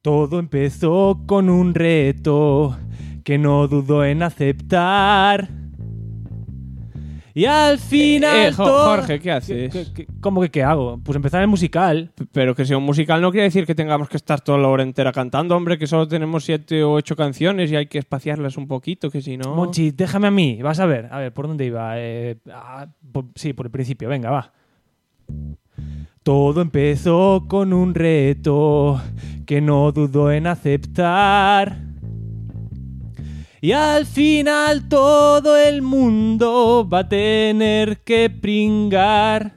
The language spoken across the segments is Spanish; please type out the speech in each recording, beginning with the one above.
Todo empezó con un reto que no dudó en aceptar. Y al final Jorge, ¿qué haces? ¿Cómo que qué hago? Pues empezar el musical. Pero que sea un musical no quiere decir que tengamos que estar toda la hora entera cantando, hombre, que solo tenemos 7 o 8 canciones y hay que espaciarlas un poquito, que si no... Monchi, déjame a mí. Vas a ver, ¿por dónde iba? Sí, por el principio, venga, va. Todo empezó con un reto que no dudó en aceptar. Y al final todo el mundo va a tener que pringar.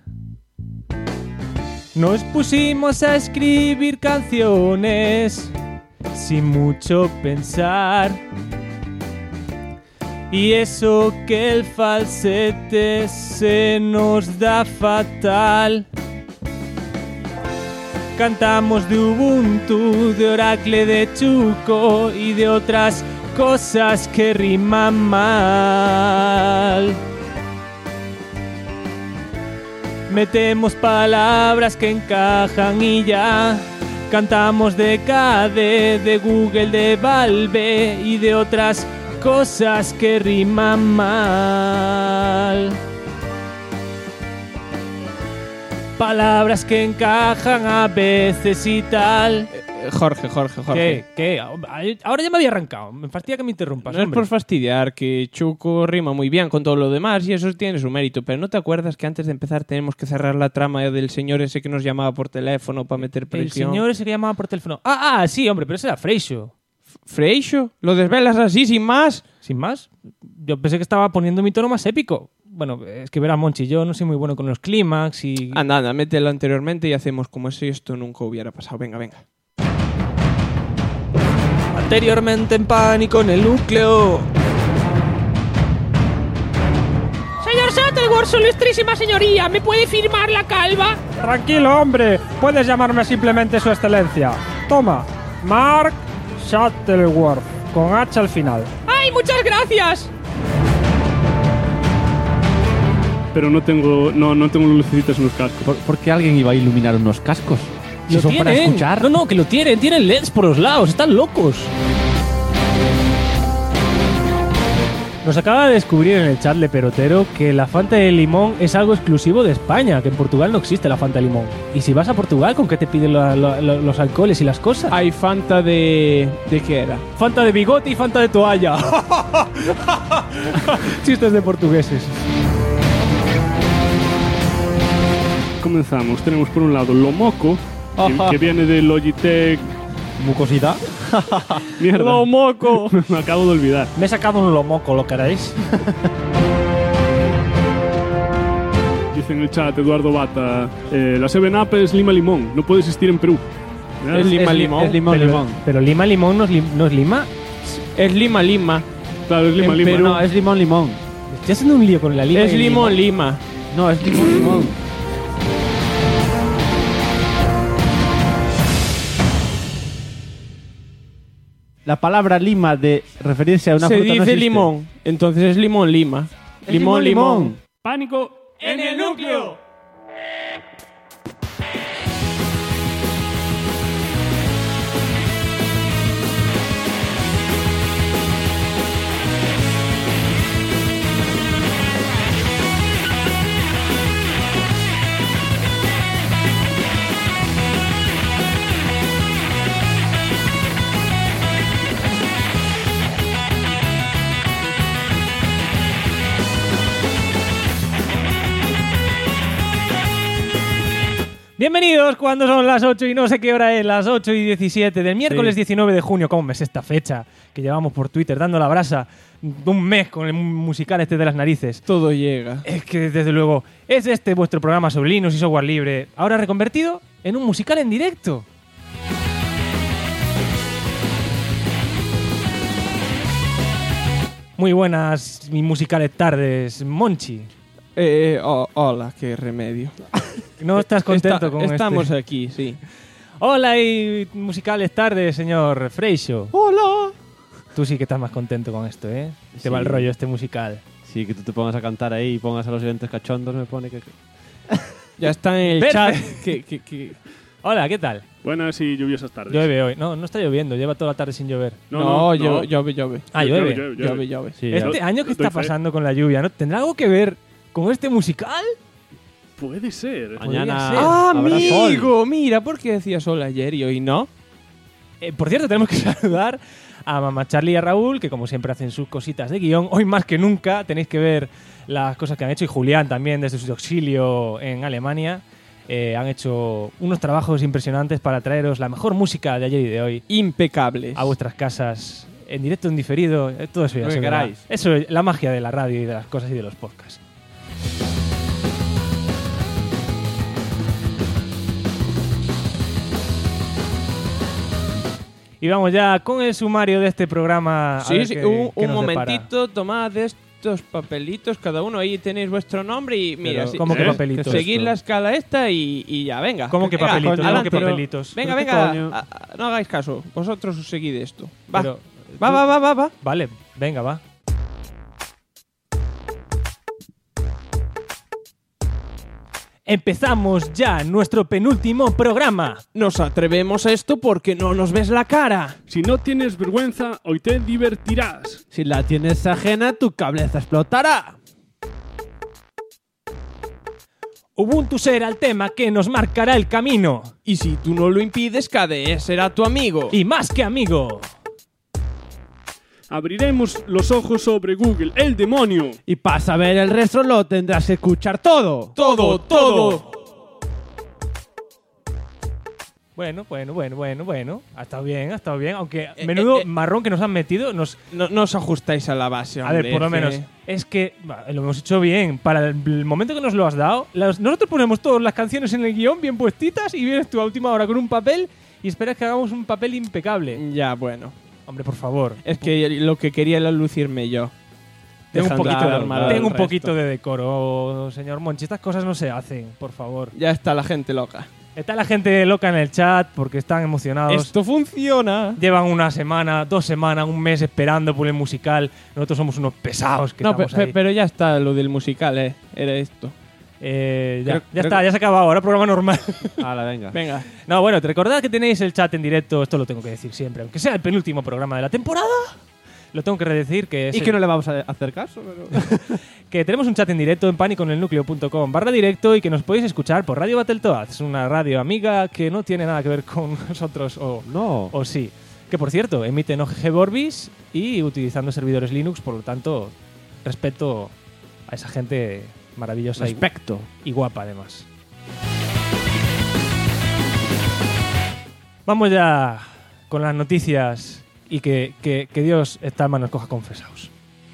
Nos pusimos a escribir canciones sin mucho pensar. Y eso que el falsete se nos da fatal. Cantamos de Ubuntu, de Oracle, de Chuco y de otras cosas que riman mal. Metemos palabras que encajan y ya. Cantamos de KDE, de Google, de Valve y de otras cosas que riman mal. Palabras que encajan a veces y tal. Jorge. ¿Qué? Ahora ya me había arrancado. Me fastidia que me interrumpas. No es por fastidiar, que Chuco rima muy bien con todo lo demás y eso tiene su mérito, pero ¿no te acuerdas que antes de empezar tenemos que cerrar la trama del señor ese que nos llamaba por teléfono para meter presión? El señor ese que llamaba por teléfono. Sí, hombre, pero ese era Freixo. ¿Freixo? ¿Lo desvelas así, sin más? ¿Sin más? Yo pensé que estaba poniendo mi tono más épico. Bueno, es que verá, Monchi, yo no soy muy bueno con los clímax y... Anda, mételo anteriormente y hacemos como si esto nunca hubiera pasado. Venga. Anteriormente en Pánico en el núcleo. Señor Shuttleworth, su ilustrísima señoría, ¿me puede firmar la calva? Tranquilo, hombre. Puedes llamarme simplemente su excelencia. Toma, Mark Shuttleworth, con H al final. ¡Ay, muchas gracias! Pero no tengo lucecitas en los cascos. ¿Por qué alguien iba a iluminar unos cascos? Si son para escuchar. No, que lo tienen. Tienen LEDs por los lados. Están locos. Nos acaba de descubrir en el chat de Perotero que la Fanta de limón es algo exclusivo de España, que en Portugal no existe la Fanta de limón. Y si vas a Portugal, ¿con qué te piden los alcoholes y las cosas? Hay Fanta de... ¿De qué era? Fanta de bigote y Fanta de toalla. Chistes de portugueses. Comenzamos. Tenemos por un lado Lomoco, que viene de Logitech. ¿Mucosidad? Mierda. ¡Lomoco! Me acabo de olvidar. Me he sacado un lomoco, ¿lo queréis? Dice en el chat Eduardo Bata, la 7-Up es Lima Limón, no puede existir en Perú. Es Lima Limón. Es limón. Pero Lima Limón no es Lima. Es Lima. Claro, es Lima En Lima. Perú. No, es limón. Estoy haciendo un lío con la Lima. Es Lima. No, es limón. La palabra lima de referirse a una Se fruta dice no existe. limón, entonces es limón. Es limón. Pánico ¡En el núcleo! Bienvenidos cuando son las 8 y no sé qué hora es, las 8 y 17 del miércoles 19 de junio. ¿Cómo es esta fecha que llevamos por Twitter dando la brasa un mes con el musical este de las narices? Todo llega. Es que desde luego es este vuestro programa sobre Linux y software libre, ahora reconvertido en un musical en directo. Muy buenas y musicales tardes, Monchi. Hola, qué remedio. ¿No estás contento con Estamos este? aquí, sí. Hola y musicales tardes, señor Freixo. Hola. Tú sí que estás más contento con esto, ¿eh? Te Sí. va el rollo este musical. Sí, que tú te pongas a cantar ahí y pongas a los oyentes cachondos, me pone que... Ya está en el Perfecto. chat que Hola, ¿qué tal? Buenas y lluviosas tardes. Llueve hoy. No, no está lloviendo, lleva toda la tarde sin llover. No, llueve. Ah, llueve. Llueve. Sí, Este año, ¿qué está doy fe. pasando con la lluvia? ¿No? ¿Tendrá algo que ver con este musical? Puede ser. Mañana ser. ¡Ah, habrá amigo! sol. Mira, ¿por qué decía sol ayer y hoy no? Por cierto, tenemos que saludar a Mamá Charlie y a Raúl, que como siempre hacen sus cositas de guión. Hoy más que nunca tenéis que ver las cosas que han hecho. Y Julián también, desde su exilio en Alemania. Han hecho unos trabajos impresionantes para traeros la mejor música de ayer y de hoy Impecables. a vuestras casas, en directo, en diferido. Todo eso ya Lo se que verá. queráis. Eso es la magia de la radio y de las cosas y de los podcasts. Y vamos ya con el sumario de este programa. a Sí, ver sí, qué un nos depara. momentito, tomad estos papelitos, cada uno ahí tenéis vuestro nombre y mira, Pero, sí, ¿cómo que ¿eh? papelitos? seguid la escala esta y ya, venga. ¿Cómo que Venga, papelitos? ¿Cómo adelante. que papelitos? Venga, ¿Pero qué venga, coño? no hagáis caso, vosotros seguid esto. Va, Pero, va. Vale, venga, va. Empezamos ya nuestro penúltimo programa. Nos atrevemos a esto porque no nos ves la cara. Si no tienes vergüenza, hoy te divertirás. Si la tienes ajena, tu cabeza explotará. Ubuntu será el tema que nos marcará el camino. Y si tú no lo impides, KDE será tu amigo. Y más que amigo. Abriremos los ojos sobre Google, el demonio. Y para saber el resto lo tendrás que escuchar todo. Todo. Bueno. Ha estado bien. Aunque menudo marrón que nos han metido. No os ajustáis a la base, A hombre. ver, por lo menos. Es que lo hemos hecho bien. Para el momento que nos lo has dado, nosotros ponemos todas las canciones en el guión bien puestitas y vienes tú a última hora con un papel y esperas que hagamos un papel impecable. Ya, bueno. Hombre, por favor. Es que lo que quería era lucirme yo. Tengo un Dejando poquito, de armar al tengo un resto. poquito de decoro, señor Monchi. Estas cosas no se hacen, por favor. Ya está la gente loca. Está la gente loca en el chat porque están emocionados. Esto funciona. Llevan una semana, 2 semanas, un mes esperando por el musical. Nosotros somos unos pesados que No, estamos ahí. pero ya está lo del musical, Era esto. Ya creo está, ya se ha acabado. Ahora programa normal. Hala, venga. Venga. No, bueno, recordad que tenéis el chat en directo. Esto lo tengo que decir siempre. Aunque sea el penúltimo programa de la temporada, lo tengo que redecir que es Y que no le vamos a hacer caso, pero... que tenemos un chat en directo en paniconelnucleo.com/directo y que nos podéis escuchar por Radio Battletoads. Es una radio amiga que no tiene nada que ver con nosotros No. o sí. Que por cierto, emite en OGG Vorbis y utilizando servidores Linux, por lo tanto, respeto a esa gente maravillosa Respecto. y guapa además. Vamos ya con las noticias y que Dios está en manos coja confesaos.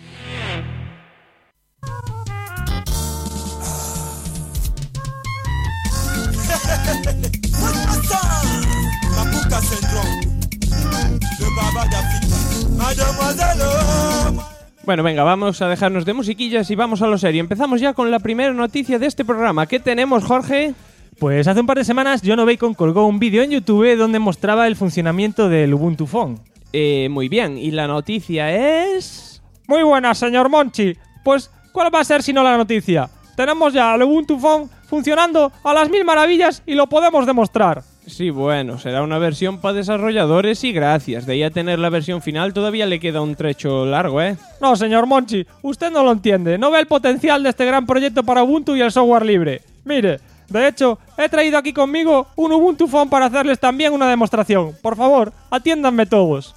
Mapuka syndrome. Le baba d'Afrique. Mademoiselle. Bueno, venga, vamos a dejarnos de musiquillas y vamos a lo serio. Empezamos ya con la primera noticia de este programa. ¿Qué tenemos, Jorge? Pues hace un par de semanas John Bacon colgó un vídeo en YouTube donde mostraba el funcionamiento del Ubuntu Phone. Muy bien. Y la noticia es... Muy buena, señor Monchi. Pues, ¿cuál va a ser si no la noticia? Tenemos ya el Ubuntu Phone funcionando a las mil maravillas y lo podemos demostrar. Sí, bueno, será una versión para desarrolladores y gracias. De ahí a tener la versión final todavía le queda un trecho largo, ¿eh? No, señor Monchi, usted no lo entiende. No ve el potencial de este gran proyecto para Ubuntu y el software libre. Mire, de hecho, he traído aquí conmigo un Ubuntu Phone para hacerles también una demostración. Por favor, atiéndanme todos.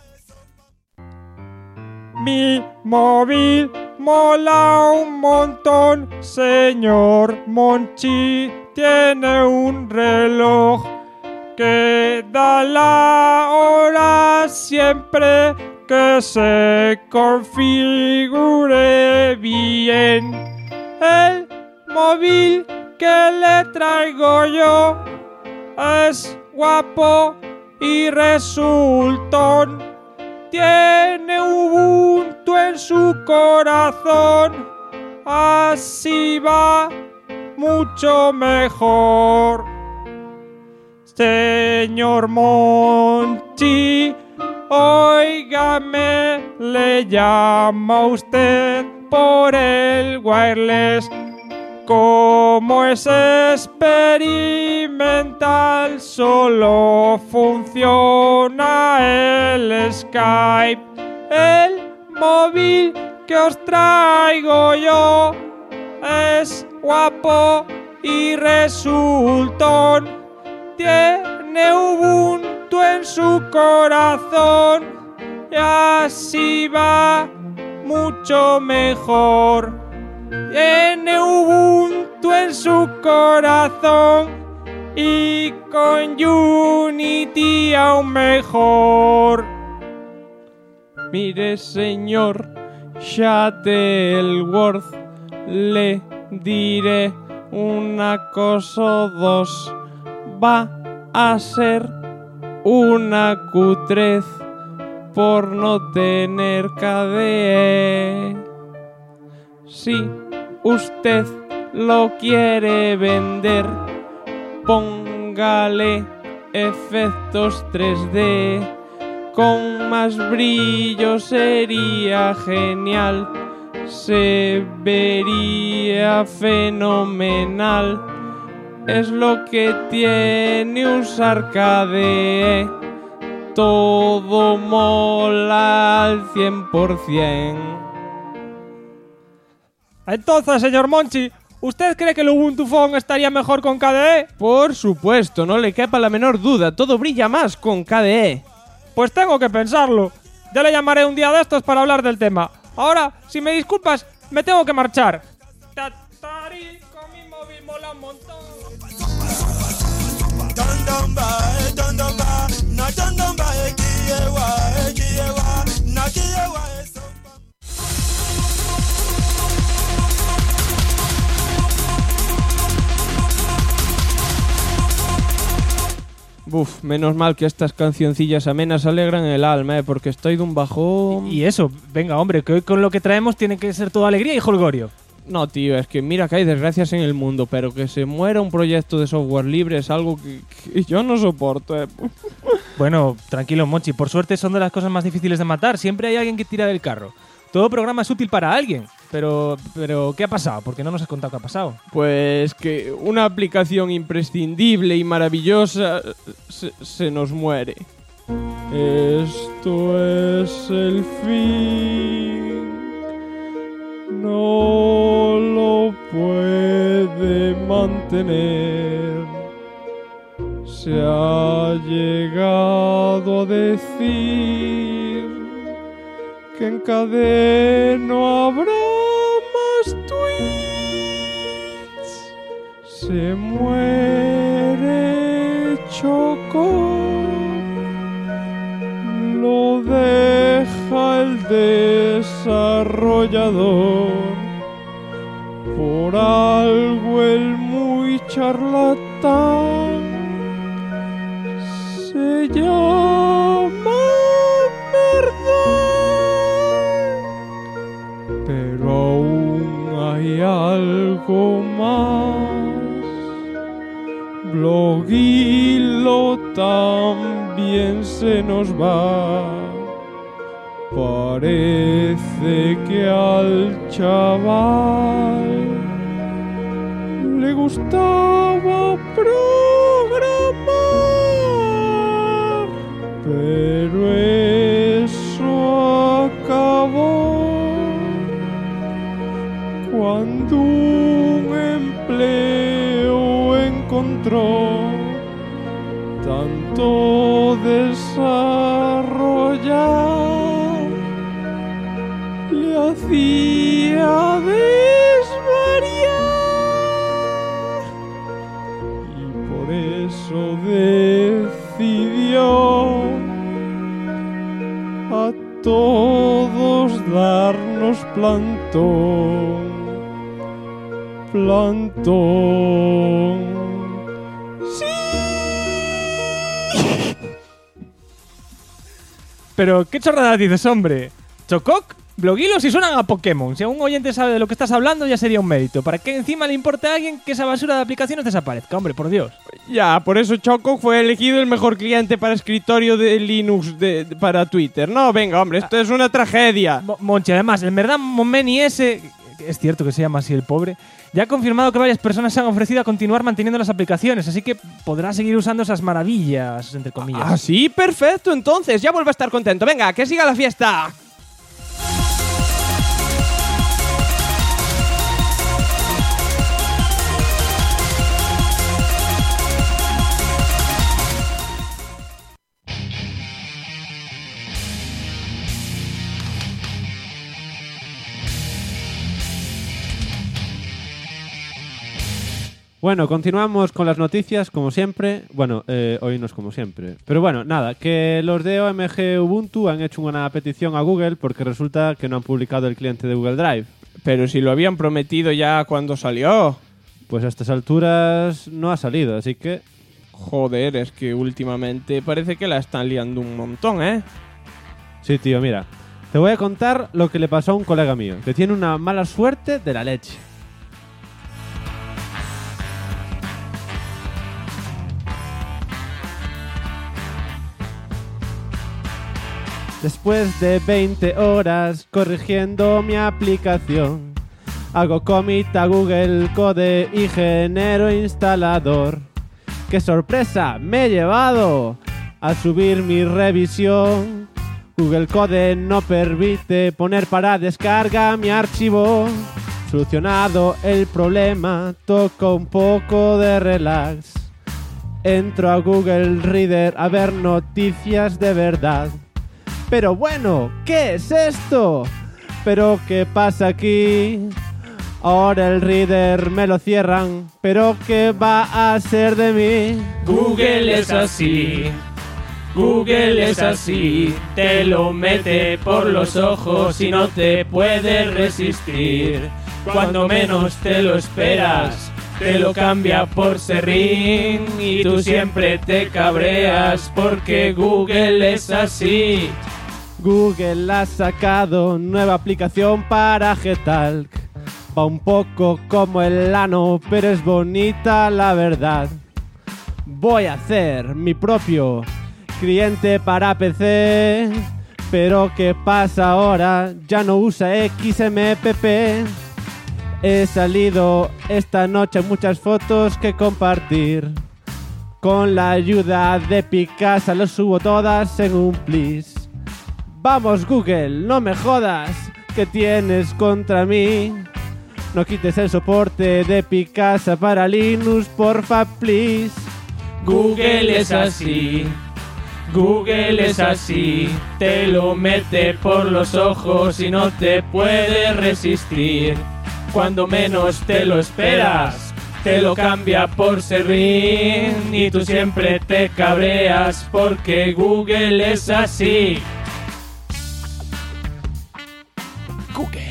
Mi móvil mola un montón, señor Monchi. Tiene un reloj que da la hora siempre que se configure bien. El móvil que le traigo yo es guapo y resultón. Tiene Ubuntu en su corazón, así va mucho mejor. Señor Monchi, óigame, le llama usted por el wireless. como es experimental, solo funciona el Skype. El móvil que os traigo yo es guapo y resultón. Tiene Ubuntu en su corazón y así va mucho mejor. Tiene Ubuntu en su corazón y con Unity aún mejor. Mire, señor Shuttleworth, le diré una cosa o dos. Va a ser una cutrez por no tener KDE. Si usted lo quiere vender, póngale efectos 3D. Con más brillo sería genial, se vería fenomenal. Es lo que tiene usar KDE, todo mola al 100%. Entonces, señor Monchi, ¿usted cree que el Ubuntu Phone estaría mejor con KDE? Por supuesto, no le quepa la menor duda, todo brilla más con KDE. Pues tengo que pensarlo. Ya le llamaré un día de estos para hablar del tema. Ahora, si me disculpas, me tengo que marchar. Tatari, con mi móvil mola un montón. Buf, menos mal que estas cancioncillas amenas alegran el alma, porque estoy de un bajón. Y eso, venga, hombre, que hoy con lo que traemos tiene que ser toda alegría y jolgorio. No, tío, es que mira que hay desgracias en el mundo, pero que se muera un proyecto de software libre es algo que yo no soporto. Bueno, tranquilo, Monchi, por suerte son de las cosas más difíciles de matar. Siempre hay alguien que tira del carro. Todo programa es útil para alguien. Pero, ¿qué ha pasado? Porque no nos has contado qué ha pasado. Pues que una aplicación imprescindible y maravillosa se nos muere. Esto es el fin. No lo puede mantener. Se ha llegado a decir que en KDE no habrá más tweets. Se muere Choco, lo deja el desarrollador. Por algo el muy charlatán se llama verdad. Pero aún hay algo más. Bloguilo también se nos va. Parece que al chaval le gustaba programar, pero eso acabó cuando un empleo encontró. Tanto desarrollar le hacía desvariar, y por eso decidió a todos darnos plantón. Pero, ¿qué chorrada dices, hombre? ¿Chococ? Bloguilos si suenan a Pokémon. Si un oyente sabe de lo que estás hablando, ya sería un mérito. ¿Para qué encima le importa a alguien que esa basura de aplicaciones desaparezca? Hombre, por Dios. Ya, por eso Choco fue elegido el mejor cliente para escritorio de Linux para Twitter. No, venga, hombre, esto es una tragedia. Monchi, además, en verdad, Momeni ese... es cierto que se llama así el pobre, ya ha confirmado que varias personas se han ofrecido a continuar manteniendo las aplicaciones, así que podrá seguir usando esas maravillas, entre comillas. Ah, sí, perfecto, entonces ya vuelvo a estar contento. Venga, que siga la fiesta. Bueno, continuamos con las noticias, como siempre. Bueno, hoy no es como siempre. Pero bueno, nada, que los de OMG Ubuntu han hecho una petición a Google porque resulta que no han publicado el cliente de Google Drive. Pero si lo habían prometido ya cuando salió. Pues a estas alturas no ha salido, así que... Joder, es que últimamente parece que la están liando un montón, ¿eh? Sí, tío, mira. Te voy a contar lo que le pasó a un colega mío, que tiene una mala suerte de la leche. Después de 20 horas corrigiendo mi aplicación, hago commit a Google Code y genero instalador. ¡Qué sorpresa! ¡Me he llevado! Al subir mi revisión, Google Code no permite poner para descarga mi archivo. Solucionado el problema, toco un poco de relax. Entro a Google Reader a ver noticias de verdad. Pero bueno, ¿qué es esto? ¿Pero qué pasa aquí? Ahora el Reader me lo cierran, ¿pero qué va a ser de mí? Google es así, Google es así, te lo mete por los ojos y no te puedes resistir. Cuando menos te lo esperas, te lo cambia por serrín y tú siempre te cabreas porque Google es así. Google ha sacado nueva aplicación para Getalk. Va un poco como el ano, pero es bonita la verdad. Voy a hacer mi propio cliente para PC. Pero ¿qué pasa ahora? Ya no usa XMPP. He salido esta noche muchas fotos que compartir. Con la ayuda de Picasa las subo todas en un plis. Vamos Google, no me jodas, ¿qué tienes contra mí? No quites el soporte de Picasa para Linux, porfa, please. Google es así, Google es así, te lo mete por los ojos y no te puedes resistir. Cuando menos te lo esperas, te lo cambia por serrín y tú siempre te cabreas porque Google es así. Google.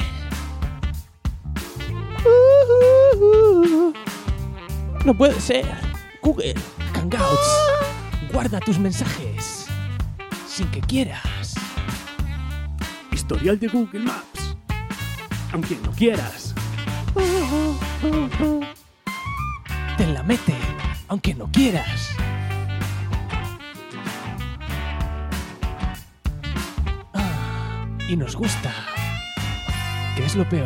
No puede ser. Google. Hangouts. Guarda tus mensajes sin que quieras. Historial de Google Maps. Aunque no quieras. Te la mete aunque no quieras. Y nos gusta. ¿Qué es lo peor?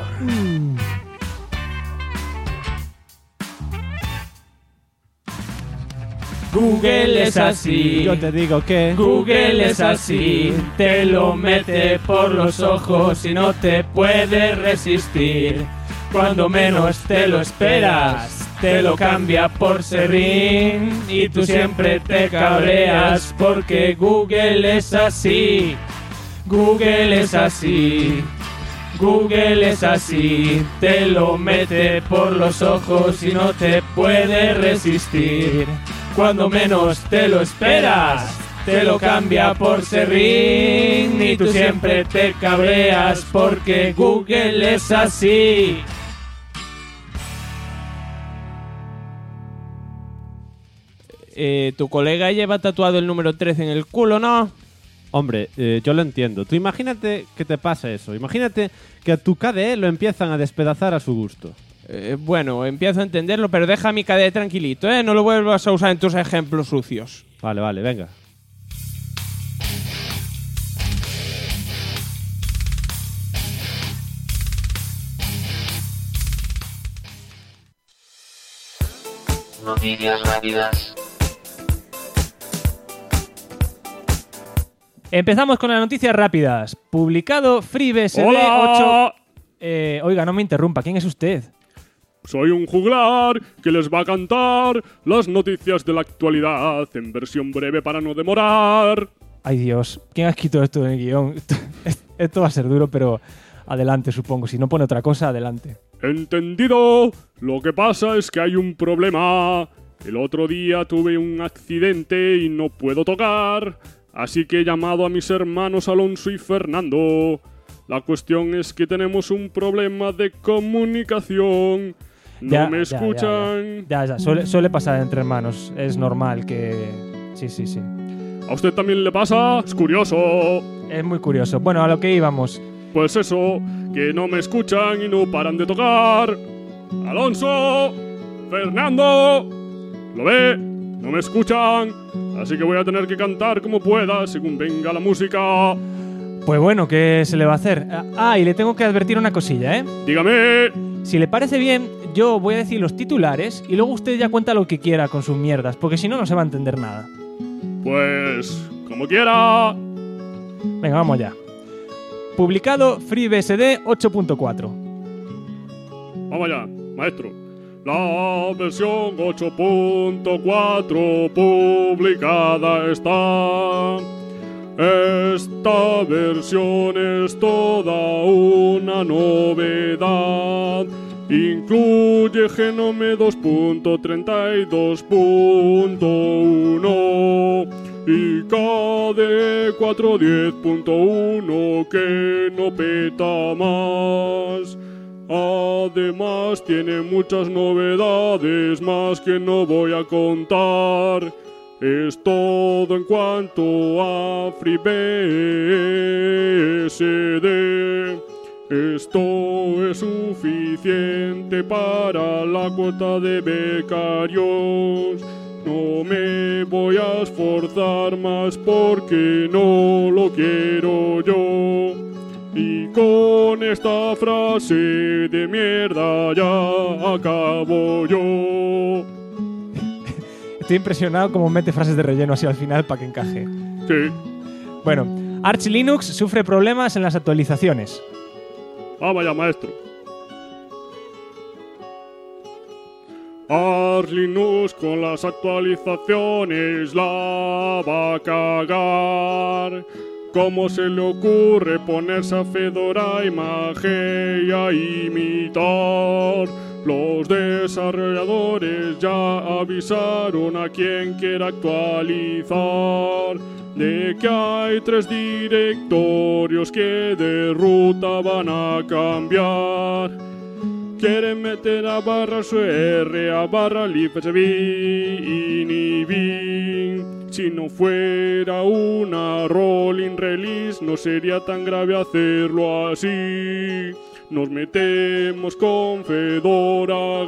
Google es así. Yo te digo que Google es así. Te lo mete por los ojos y no te puedes resistir. Cuando menos te lo esperas, te lo cambia por serrín y tú siempre te cabreas porque Google es así. Google es así. Google es así, te lo mete por los ojos y no te puedes resistir. Cuando menos te lo esperas, te lo cambia por serrín y tú siempre te cabreas porque Google es así. Tu colega lleva tatuado el número 13 en el culo, ¿no? Hombre, yo lo entiendo. Tú imagínate que te pasa eso. Imagínate que a tu KDE lo empiezan a despedazar a su gusto. Bueno, empiezo a entenderlo, pero deja a mi KDE tranquilito, ¿eh? No lo vuelvas a usar en tus ejemplos sucios. Vale, vale, venga. Noticias rápidas. Empezamos con las noticias rápidas. Publicado FreeBSD ¡Hola! 8... oiga, no me interrumpa. ¿Quién es usted? Soy un juglar que les va a cantar las noticias de la actualidad en versión breve para no demorar. Ay, Dios. ¿Quién ha escrito esto en el guión? Esto va a ser duro, pero adelante, supongo. Si no pone otra cosa, adelante. Entendido. Lo que pasa es que hay un problema. El otro día tuve un accidente y no puedo tocar. Así que he llamado a mis hermanos Alonso y Fernando. La cuestión es que tenemos un problema de comunicación. No me escuchan. Ya. Suele pasar entre hermanos. Es normal que... Sí. ¿A usted también le pasa? Es curioso. Es muy curioso. Bueno, a lo que íbamos. Pues eso, que no me escuchan y no paran de tocar. Alonso, Fernando, ¿lo ve? No me escuchan. Así que voy a tener que cantar como pueda según venga la música. Pues bueno, ¿qué se le va a hacer? Y le tengo que advertir una cosilla, ¿eh? Dígame. Si le parece bien, yo voy a decir los titulares y luego usted ya cuenta lo que quiera con sus mierdas, porque si no, no se va a entender nada. Pues, como quiera. Venga, vamos ya. Publicado FreeBSD 8.4. Vamos allá, maestro. La versión 8.4 publicada está. Esta versión es toda una novedad. Incluye Genome 2.32.1 y KDE 4.10.1 que no peta más. Además tiene muchas novedades más que no voy a contar. Es todo en cuanto a FreeBSD. Esto es suficiente para la cuota de becarios. No me voy a esforzar más porque no lo quiero yo. Y con esta frase de mierda ya acabo yo. Estoy impresionado cómo mete frases de relleno así al final para que encaje. Sí. Bueno, Arch Linux sufre problemas en las actualizaciones. Vaya, maestro. Arch Linux con las actualizaciones la va a cagar. ¿Cómo se le ocurre ponerse a Fedora y Mage y a imitar? Los desarrolladores ya avisaron a quien quiera actualizar de que hay 3 directorios que de ruta van a cambiar. Quieren meter a /R, a /libsb y bin. Si no fuera una rolling release no sería tan grave hacerlo así. Nos metemos con Fedora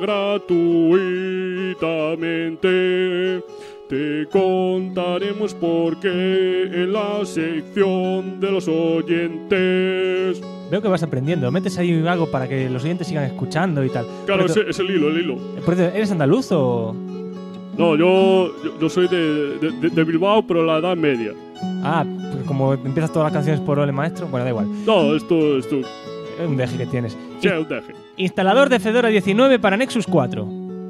gratuitamente. Te contaremos por qué en la sección de los oyentes. Veo que vas aprendiendo. Metes ahí algo para que los oyentes sigan escuchando y tal. Claro, es el hilo. ¿Eres andaluz o...? No, yo soy de Bilbao, pero la edad media. Pues como empiezas todas las canciones por Ole Maestro, bueno, da igual. No, esto... Es un deje que tienes. Sí, un deje. Instalador de Fedora 19 para Nexus 4.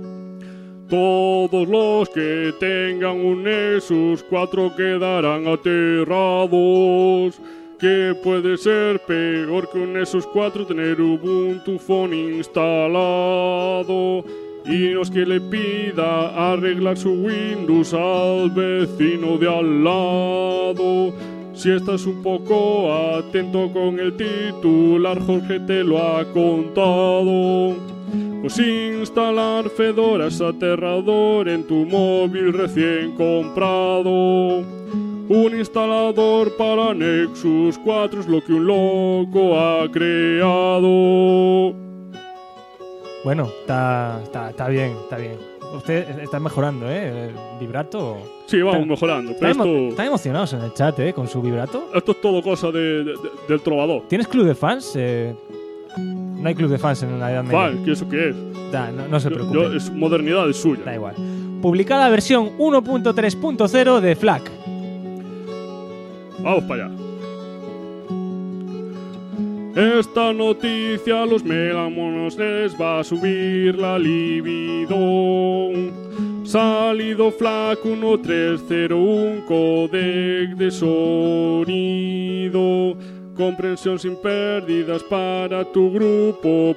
Todos los que tengan un Nexus 4 quedarán aterrados. ¿Qué puede ser peor que un Nexus 4? Tener Ubuntu Phone instalado y no es que le pida arreglar su Windows al vecino de al lado. Si estás un poco atento con el titular, Jorge te lo ha contado. Pues instalar Fedora es aterrador en tu móvil recién comprado. Un instalador para Nexus 4 es lo que un loco ha creado. Bueno, está bien. Usted está mejorando, ¿eh? El vibrato... Sí, vamos mejorando. Pero están emocionados en el chat, ¿eh? Con su vibrato. Esto es todo cosa del trovador. ¿Tienes club de fans? No hay club de fans en la Edad Media. ¿Qué eso qué es? No se preocupe. Es modernidad, es suya. Da igual. Publicada versión 1.3.0 de FLAC. Vamos para allá. Esta noticia a los megamonos les va a subir la libido. Salido FLAC 1301, codec de sonido. Comprensión sin pérdidas para tu grupo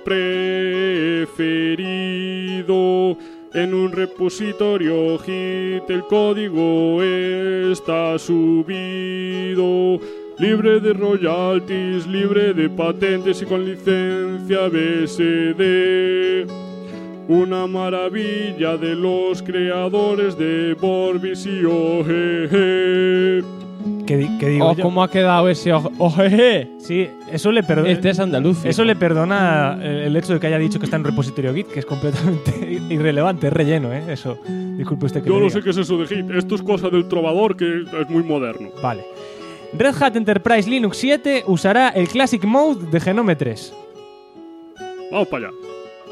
preferido. En un repositorio Git el código está subido. Libre de royalties, libre de patentes y con licencia BSD. Una maravilla de los creadores de Vorbis y OGG. ¿Qué digo yo? ¿Cómo ha quedado ese ojeje? Sí, eso le perdona. Este es andaluz. Eso le perdona el hecho de que haya dicho que está en repositorio Git, que es completamente irrelevante, es relleno, ¿eh? Eso. Disculpe usted que Yo lo no diga. sé qué es eso de Git. Esto es cosa del trovador que es muy moderno. Vale. Red Hat Enterprise Linux 7 usará el Classic Mode de Genome 3. Vamos para allá.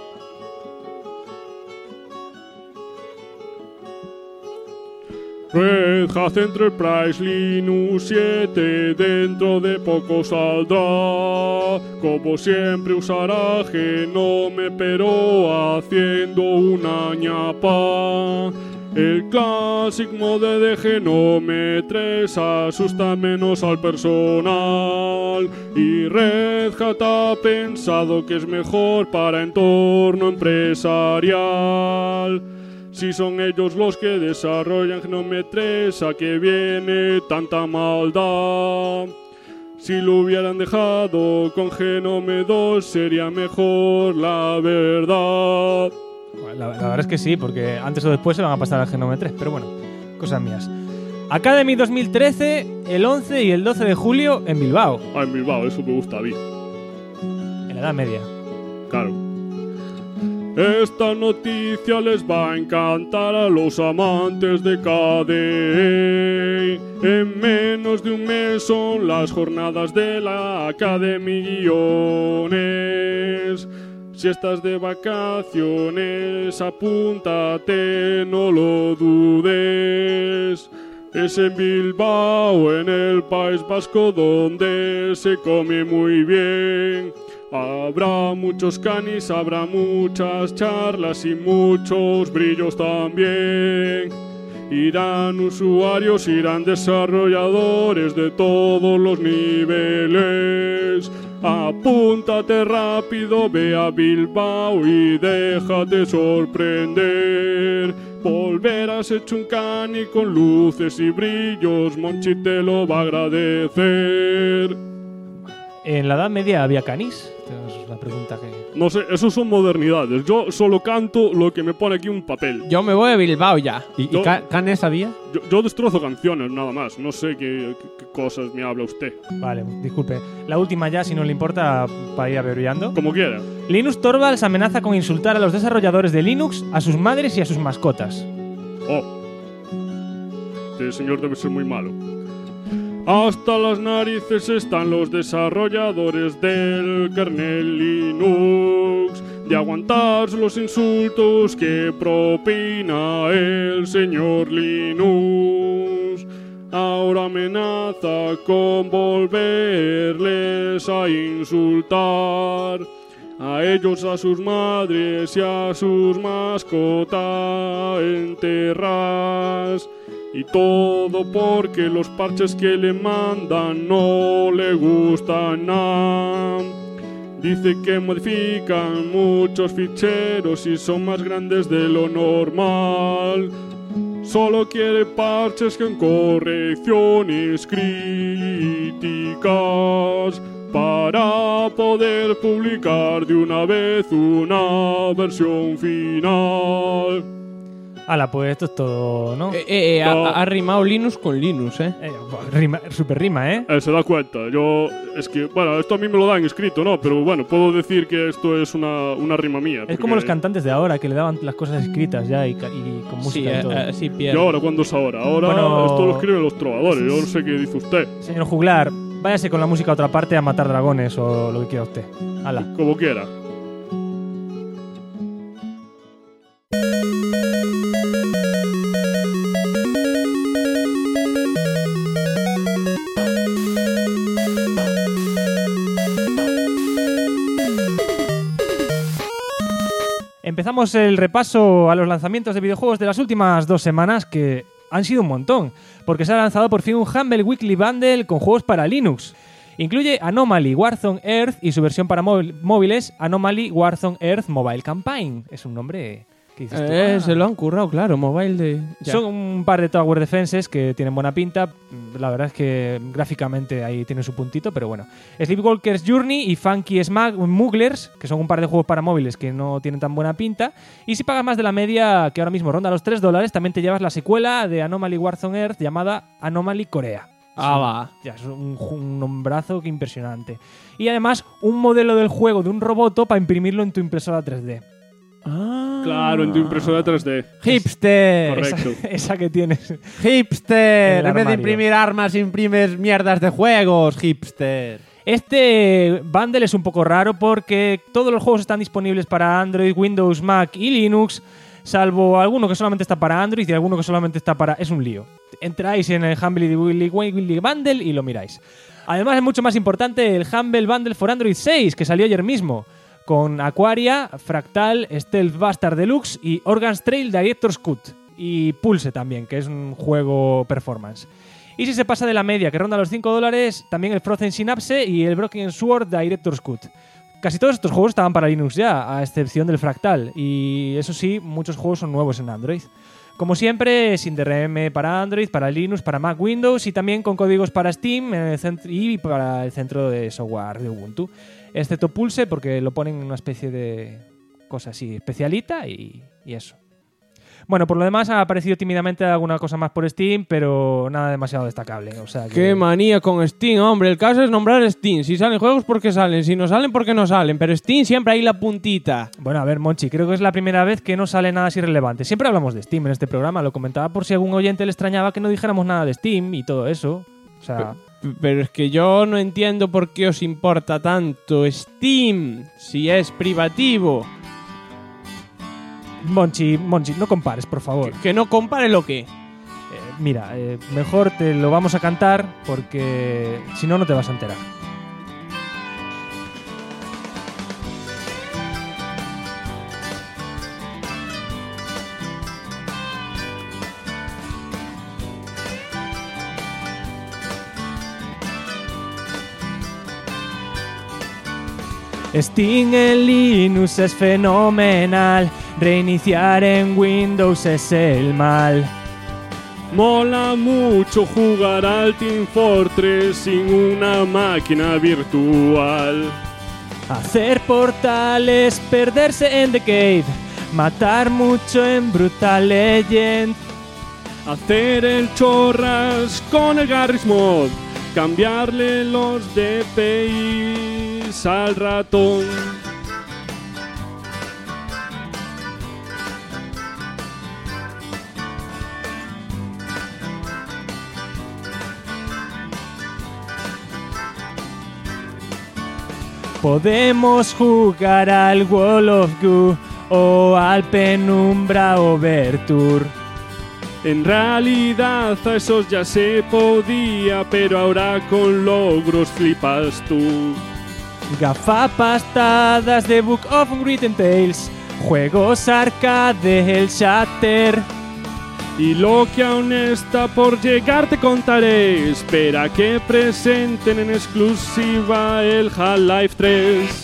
Red Hat Enterprise Linux 7 dentro de poco saldrá. Como siempre usará Genome pero haciendo una ñapa. El Classic Mode de Genome 3 asusta menos al personal y Red Hat ha pensado que es mejor para entorno empresarial. Si son ellos los que desarrollan Genome 3, ¿a qué viene tanta maldad? Si lo hubieran dejado con Genome 2 sería mejor, la verdad. La verdad es que sí, porque antes o después se van a pasar al Genome 3, pero bueno, cosas mías. Academy 2013, el 11 y el 12 de julio en Bilbao. Ah, en Bilbao, eso me gusta a mí. En la Edad Media. Claro. Esta noticia les va a encantar a los amantes de KDE. En menos de un mes son las jornadas de la Academy Guiones. Si estás de vacaciones, apúntate, no lo dudes. Es en Bilbao, en el País Vasco, donde se come muy bien. Habrá muchos canis, habrá muchas charlas y muchos brillos también. Irán usuarios, irán desarrolladores de todos los niveles. Apúntate rápido, ve a Bilbao y déjate sorprender. Volverás hecho un cani con luces y brillos, Monchi te lo va a agradecer. ¿En la Edad Media había canis? Esta es la pregunta que... No sé, eso son modernidades. Yo solo canto lo que me pone aquí un papel. Yo me voy a Bilbao ya. ¿Y Yo- canes había? Yo destrozo canciones, nada más. No sé qué cosas me habla usted. Vale, disculpe. La última ya, si no le importa, para ir abreviando. Como quiera. Linus Torvalds amenaza con insultar a los desarrolladores de Linux, a sus madres y a sus mascotas. Oh. Este señor debe ser muy malo. Hasta las narices están los desarrolladores del kernel Linux de aguantar los insultos que propina el señor Linux. Ahora amenaza con volverles a insultar. A ellos, a sus madres y a sus mascotas enterras. Y todo porque los parches que le mandan no le gustan nada. Dice que modifican muchos ficheros y son más grandes de lo normal. Solo quiere parches con correcciones críticas para poder publicar de una vez una versión final. Hala, pues esto es todo, ¿no? Ha rimado Linux con Linux, ¿eh? Super rima, ¿eh? Se da cuenta. Es que, bueno, esto a mí me lo dan escrito, ¿no? Pero bueno, puedo decir que esto es una rima mía. Es como los cantantes de ahora, que le daban las cosas escritas ya y con música y todo. Sí, ¿Y Pierre. ahora cuándo es ahora? Ahora Bueno, esto lo escriben los trovadores. Yo no sé qué dice usted. Señor Juglar, váyase con la música a otra parte a matar dragones o lo que quiera usted. Hala. Como quiera. Empezamos el repaso a los lanzamientos de videojuegos de las últimas 2 semanas, que han sido un montón, porque se ha lanzado por fin un Humble Weekly Bundle con juegos para Linux. Incluye Anomaly Warzone Earth y su versión para móviles, Anomaly Warzone Earth Mobile Campaign. Es un nombre que dices tú, Se lo han currado, claro, mobile de... Ya. Son un par de Tower Defenses que tienen buena pinta. La verdad es que gráficamente ahí tiene su puntito, pero bueno. Sleepwalker's Journey y Funky Smugglers, que son un par de juegos para móviles que no tienen tan buena pinta. Y si pagas más de la media, que ahora mismo ronda los $3, también te llevas la secuela de Anomaly Warzone Earth llamada Anomaly Corea. Va. Ya, es un nombrazo que impresionante. Y además, un modelo del juego de un roboto para imprimirlo en tu impresora 3D. Claro, en tu impresora 3D. ¡Hipster! Correcto. Esa que tienes. ¡Hipster! El En vez de armario. imprimir armas, imprimes mierdas de juegos, hipster. Este bundle es un poco raro porque todos los juegos están disponibles para Android, Windows, Mac y Linux, salvo alguno que solamente está para Android y alguno que solamente está para... Es un lío. Entráis en el Humble Weekly Bundle y lo miráis. Además es mucho más importante el Humble Bundle for Android 6, que salió ayer mismo, con Aquaria, Fractal, Stealth Bastard Deluxe y Organs Trail Director's Cut. Y Pulse también, que es un juego performance. Y si se pasa de la media, que ronda los $5, también el Frozen Synapse y el Broken Sword Director's Cut. Casi todos estos juegos estaban para Linux ya, a excepción del Fractal. Y eso sí, muchos juegos son nuevos en Android. Como siempre, sin DRM para Android, para Linux, para Mac, Windows y también con códigos para Steam y para el centro de software de Ubuntu. Excepto Pulse, porque lo ponen en una especie de cosa así especialita y eso. Bueno, por lo demás ha aparecido tímidamente alguna cosa más por Steam, pero nada demasiado destacable. O sea que... Qué manía con Steam, hombre. El caso es nombrar Steam. Si salen juegos, porque salen. Si no salen, porque no salen. Pero Steam siempre ahí la puntita. Bueno, a ver, Monchi, creo que es la primera vez que no sale nada así relevante. Siempre hablamos de Steam en este programa. Lo comentaba por si algún oyente le extrañaba que no dijéramos nada de Steam y todo eso. O sea... Pero es que yo no entiendo por qué os importa tanto Steam si es privativo. Monchi, no compares, por favor. Que no compare lo que. Mira, mejor te lo vamos a cantar porque si no, no te vas a enterar. Steam en Linux es fenomenal, reiniciar en Windows es el mal. Mola mucho jugar al Team Fortress sin una máquina virtual. Hacer portales, perderse en The Cave, matar mucho en Brutal Legend. Hacer el chorras con el Garry's Mod, cambiarle los DPIs al ratón. Podemos jugar al Wall of Goo o al Penumbra Overture. En realidad a esos ya se podía, pero ahora con logros flipas tú. Gafapastadas de Book of Unwritten Tales, juegos arcade, el Shatter. Y lo que aún está por llegar te contaré. Espera que presenten en exclusiva el Half-Life 3.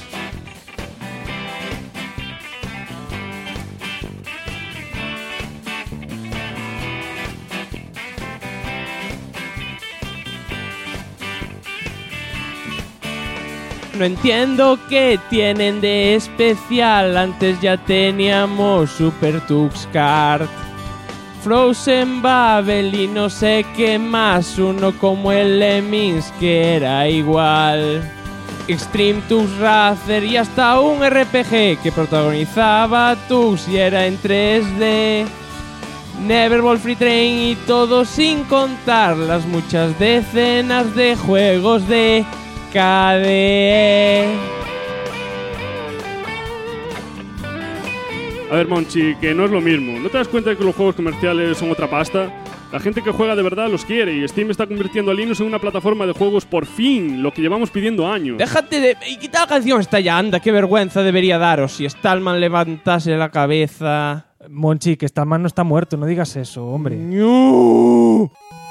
No entiendo qué tienen de especial. Antes ya teníamos Super Tux Kart, Frozen Babel y no sé qué más. Uno como el Lemmings que era igual. Extreme Tux Racer y hasta un RPG que protagonizaba Tux y era en 3D. Neverball Free Train y todo sin contar las muchas decenas de juegos de KDE. A ver, Monchi, que no es lo mismo. ¿No te das cuenta de que los juegos comerciales son otra pasta? La gente que juega de verdad los quiere y Steam está convirtiendo a Linux en una plataforma de juegos por fin, lo que llevamos pidiendo años. Déjate de... Y quita la canción esta ya, anda, qué vergüenza debería daros si Stallman levantase la cabeza. Monchi, que Stallman no está muerto, no digas eso, hombre. ¡No!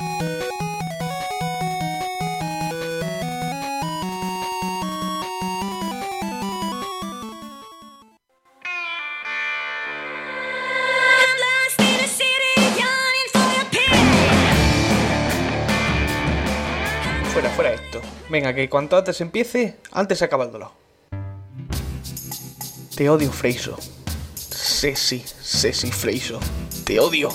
Fuera esto. Venga, que cuanto antes empiece, antes se acaba el dolor. Te odio, Freiso. Ceci Freiso. Te odio.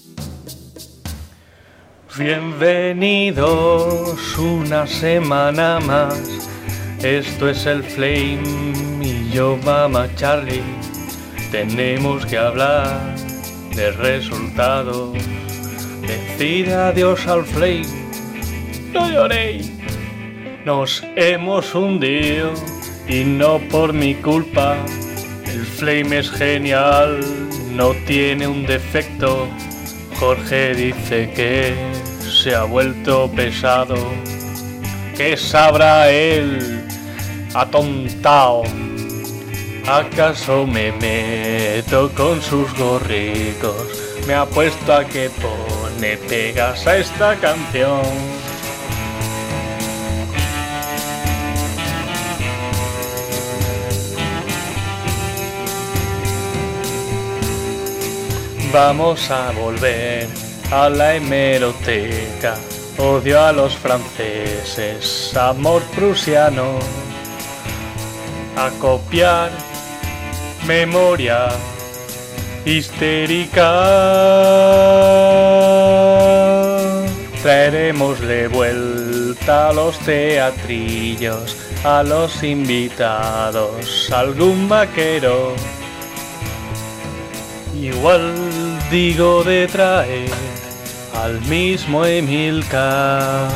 Bienvenidos una semana más. Esto es el Flame y yo, Mama Charlie. Tenemos que hablar de resultados. Decir adiós al Flame. No lloréis. Nos hemos hundido y no por mi culpa. El Flame es genial, no tiene un defecto. Jorge dice que se ha vuelto pesado. ¿Qué sabrá él, atontao? ¿Acaso me meto con sus gorricos? Me apuesto a que pone pegas a esta canción. Vamos a volver a la hemeroteca. Odio a los franceses, amor prusiano. A copiar memoria histérica. Traeremos de vuelta a los teatrillos, a los invitados, algún vaquero. Igual digo de traer al mismo Emilcar.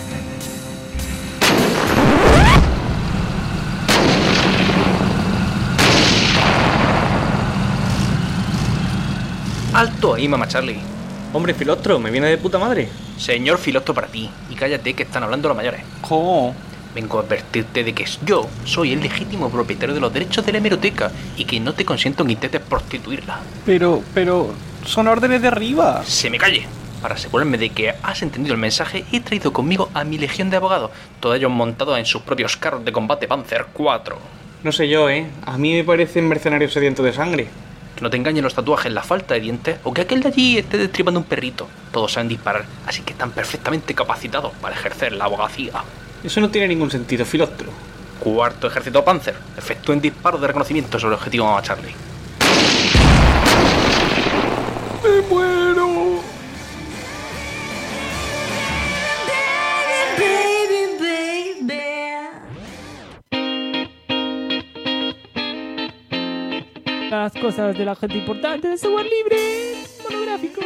¡Alto ahí, Mama Charlie! Hombre, Filostro, me viene de puta madre. Señor Filostro para ti. Y cállate que están hablando los mayores. ¿Cómo? Vengo a advertirte de que yo soy el legítimo propietario de los derechos de la hemeroteca y que no te consiento en que intentes prostituirla. Pero, son órdenes de arriba. ¡Se me calle! Para asegurarme de que has entendido el mensaje, he traído conmigo a mi legión de abogados, todos ellos montados en sus propios carros de combate Panzer IV. No sé yo, A mí me parecen mercenarios sedientos de sangre. Que no te engañen los tatuajes, la falta de dientes, o que aquel de allí esté destripando un perrito. Todos saben disparar, así que están perfectamente capacitados para ejercer la abogacía. Eso no tiene ningún sentido, Filostro. Cuarto ejército Panzer. Efectúen disparos de reconocimiento sobre el objetivo Mama Charlie. ¡Me muero! Las cosas de la gente importante de software libre monográfico.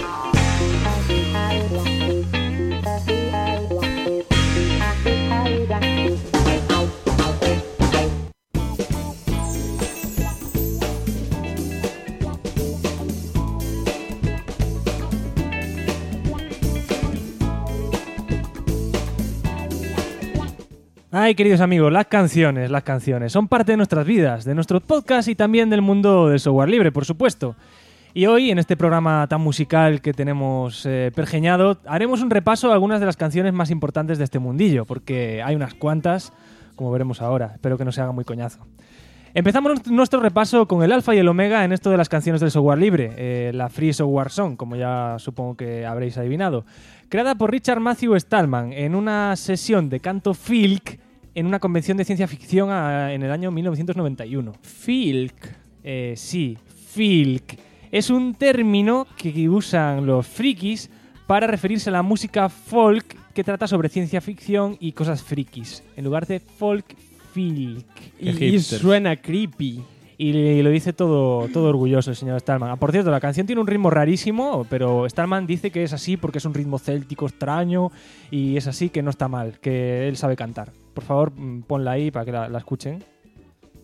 Ay, queridos amigos, las canciones son parte de nuestras vidas, de nuestro podcast y también del mundo del software libre, por supuesto. Y hoy, en este programa tan musical que tenemos pergeñado, haremos un repaso a algunas de las canciones más importantes de este mundillo, porque hay unas cuantas, como veremos ahora. Espero que no se haga muy coñazo. Empezamos nuestro repaso con el alfa y el omega en esto de las canciones del software libre, la Free Software Song, como ya supongo que habréis adivinado. Creada por Richard Matthew Stallman en una sesión de canto Filk en una convención de ciencia ficción en el año 1991. Filk. Sí, Filk. Es un término que usan los frikis para referirse a la música folk que trata sobre ciencia ficción y cosas frikis, en lugar de folk, Filk. Y suena creepy. Y lo dice todo orgulloso el señor Stallman. Por cierto, la canción tiene un ritmo rarísimo, pero Stallman dice que es así porque es un ritmo céltico extraño y es así, que no está mal, que él sabe cantar. Por favor, ponla ahí para que la escuchen.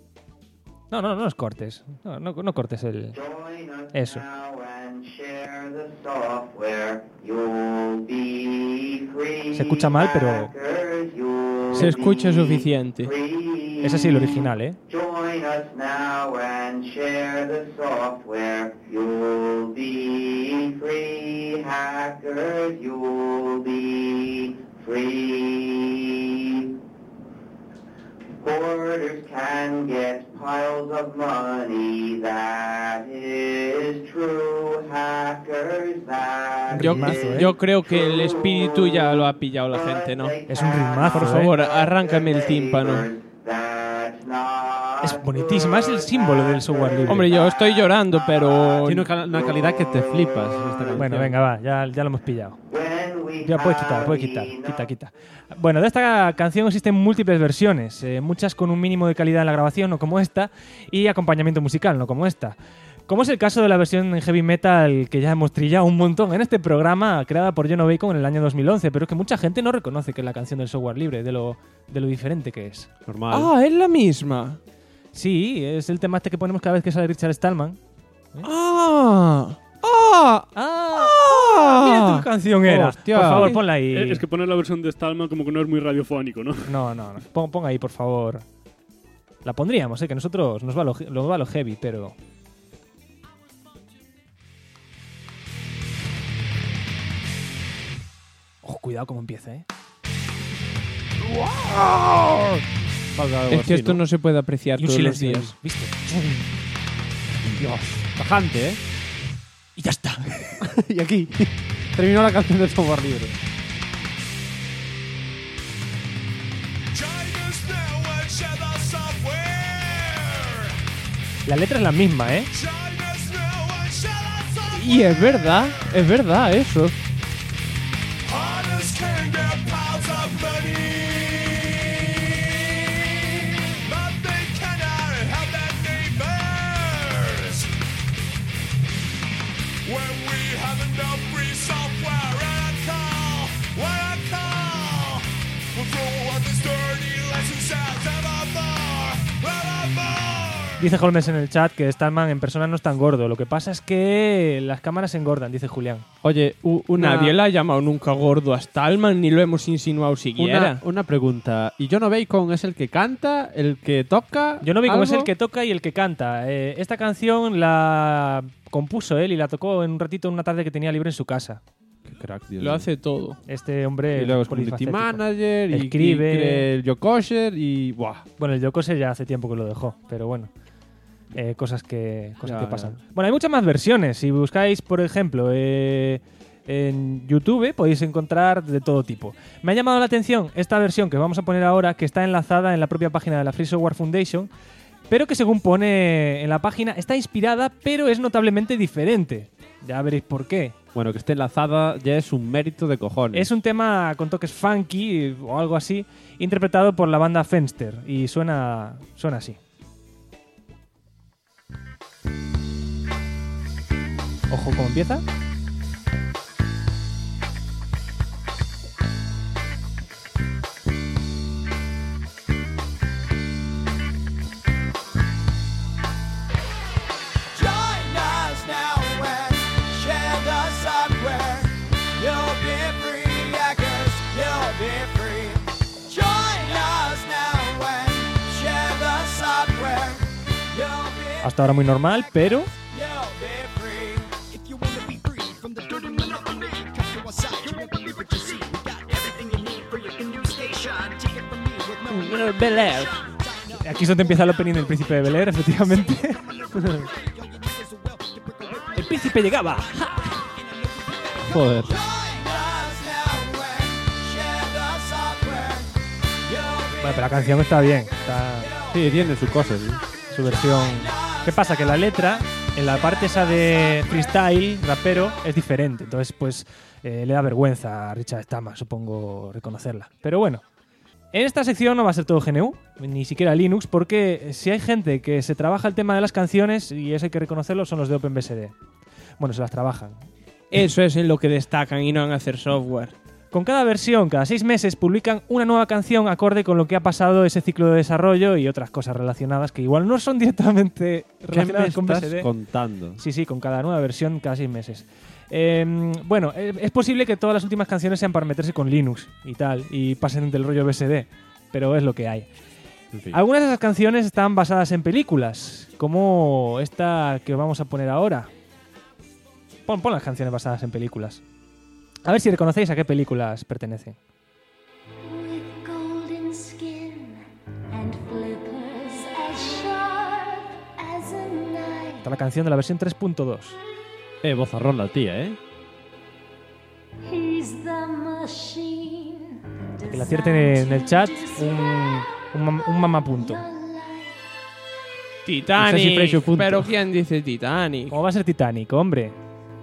No los cortes. No cortes el... Eso. Se escucha mal, pero Se escucha suficiente. es así el original, ¿eh? Join us now and share the software. You'll be free, hackers. You'll be free. Hoarders can get piles of money. That is true. Hackers, that Yo creo que el espíritu ya lo ha pillado la gente, ¿no? Es un ritmazo, Por favor, arráncame el tímpano. Es bonitísima, es el símbolo del software libre. Hombre, yo estoy llorando, pero... Tiene una calidad que te flipas. Esta canción. Bueno, venga, va, ya lo hemos pillado. Ya puedes quitar. Quita. Bueno, de esta canción existen múltiples versiones, muchas con un mínimo de calidad en la grabación, no como esta, y acompañamiento musical, no como esta. Como es el caso de la versión en heavy metal que ya hemos trillado un montón en este programa, creada por John Bacon en el año 2011, pero es que mucha gente no reconoce que es la canción del software libre, de lo diferente que es. Normal. Ah, es la misma. Sí, es el tema este que ponemos cada vez que sale Richard Stallman. Mira tu canción era. Hostia. Por favor, ponla ahí. Es que poner la versión de Stallman como que no es muy radiofónico, ¿no? No. Pon ahí, por favor. La pondríamos, que nosotros nos va lo heavy, pero... Ojo, cuidado cómo empieza, Es que esto no se puede apreciar Y un todos los silencio, días. ¿viste? Dios, tajante, ¿eh? Y ya está. Y aquí terminó la canción del software libre. La letra es la misma, ¿eh? Y es verdad eso. Dice Holmes en el chat que Stallman en persona no es tan gordo. Lo que pasa es que las cámaras engordan, dice Julián. Oye, Nadie le ha llamado nunca gordo a Stallman, ni lo hemos insinuado siquiera. una pregunta. ¿Y John Bacon es el que canta, el que toca? Yo no vi cómo es algo? el que toca y el que canta. Esta canción la compuso él y la tocó en un ratito en una tarde que tenía libre en su casa. Qué crack, Dios Lo mío. hace todo. Este hombre Y luego es community polifacético. manager, y escribe. el Joe Kosher y... Buah. Bueno, el Yokose ya hace tiempo que lo dejó, pero bueno. Cosas que Ya, pasan. ya. Bueno, hay muchas más versiones. Si buscáis, por ejemplo, en YouTube podéis encontrar de todo tipo. Me ha llamado la atención esta versión que vamos a poner ahora, que está enlazada en la propia página de la Free Software Foundation, pero que según pone en la página está inspirada, pero es notablemente diferente. Ya veréis por qué. Bueno, que esté enlazada ya es un mérito de cojones. Es un tema con toques funky o algo así, interpretado por la banda Fenster, y suena así. Ojo cómo empieza. Hasta ahora muy normal, pero... Bel Air. Aquí es donde empieza el opening del Príncipe de Bel Air, efectivamente. El príncipe llegaba. Joder. Bueno, pero la canción está bien. Sí, tiene sus cosas. ¿Sí? Su versión... ¿Qué pasa? Que la letra, en la parte esa de freestyle, rapero, es diferente. Entonces, pues, le da vergüenza a Richard Stallman, supongo, reconocerla. Pero bueno. En esta sección no va a ser todo GNU, ni siquiera Linux, porque si hay gente que se trabaja el tema de las canciones, y eso hay que reconocerlo, son los de OpenBSD. Bueno, se las trabajan. Eso es en lo que destacan y no en hacer software. Con cada versión, cada 6 meses, publican una nueva canción acorde con lo que ha pasado ese ciclo de desarrollo y otras cosas relacionadas que igual no son directamente ¿Qué me relacionadas con estás BSD. contando? Sí, con cada nueva versión, cada 6 meses. Bueno, es posible que todas las últimas canciones sean para meterse con Linux y tal, y pasen del rollo BSD, pero es lo que hay. En fin. Algunas de esas canciones están basadas en películas, como esta que vamos a poner ahora. Pon las canciones basadas en películas. A ver si reconocéis a qué películas pertenecen. Esta es la canción de la versión 3.2. Bozarrón la tía, ¿eh? Que la acierten en el chat un mamapunto. Titanic. ¿Pero quién dice Titanic? ¿Cómo va a ser Titanic, hombre?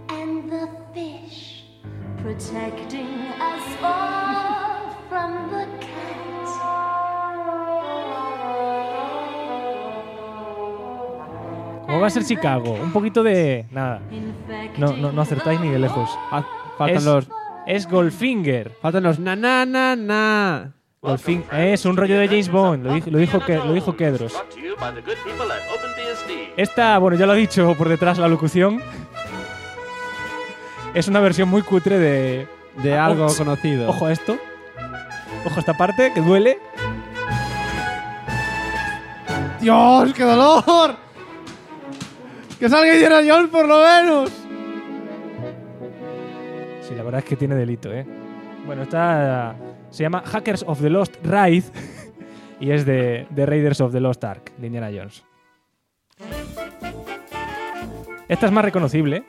¿Cómo va a ser Chicago? Un poquito de... nada. No acertáis ni de lejos. Faltan los... Es Goldfinger. Faltan los na. Goldfinger. Es un rollo de James Bond. Lo dijo Kedros. Esta, bueno, ya lo ha dicho por detrás la locución. Es una versión muy cutre de algo conocido. Ojo a esto. Ojo a esta parte, que duele. ¡Dios, qué dolor! ¡Que salga Indiana Jones por lo menos! Sí, la verdad es que tiene delito, ¿eh? Bueno, esta se llama Hackers of the Lost Raid y es de Raiders of the Lost Ark, de Indiana Jones. Esta es más reconocible.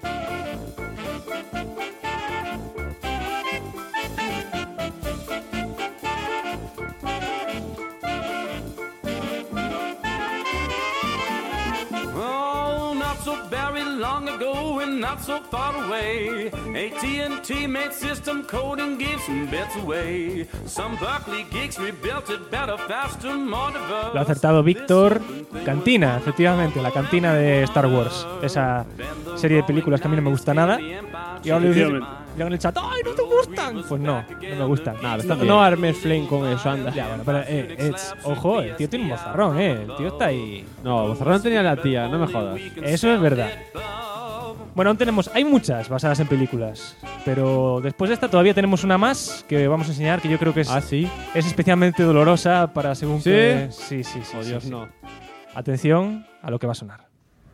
Not so far away, AT&T made system code and gave some bits away. Some Berkeley geeks rebuilt it better, faster, more diverse. Lo ha acertado Víctor. Cantina, efectivamente, la cantina de Star Wars. Esa serie de películas que a mí no me gusta nada. Y ahora le digo en el chat, ¡ay, no te gustan! Pues no me gustan. No armes flame con eso, anda. Ya, bueno, pero ojo, el tío tiene un bozarrón, el tío está ahí. No, bozarrón tenía la tía, no me jodas. Eso es verdad. Bueno, hay muchas basadas en películas, pero después de esta todavía tenemos una más que vamos a enseñar, que yo creo que es, ¿sí? Es especialmente dolorosa para según ¿Sí? que... Sí. Oh, Dios, sí. no. Atención a lo que va a sonar.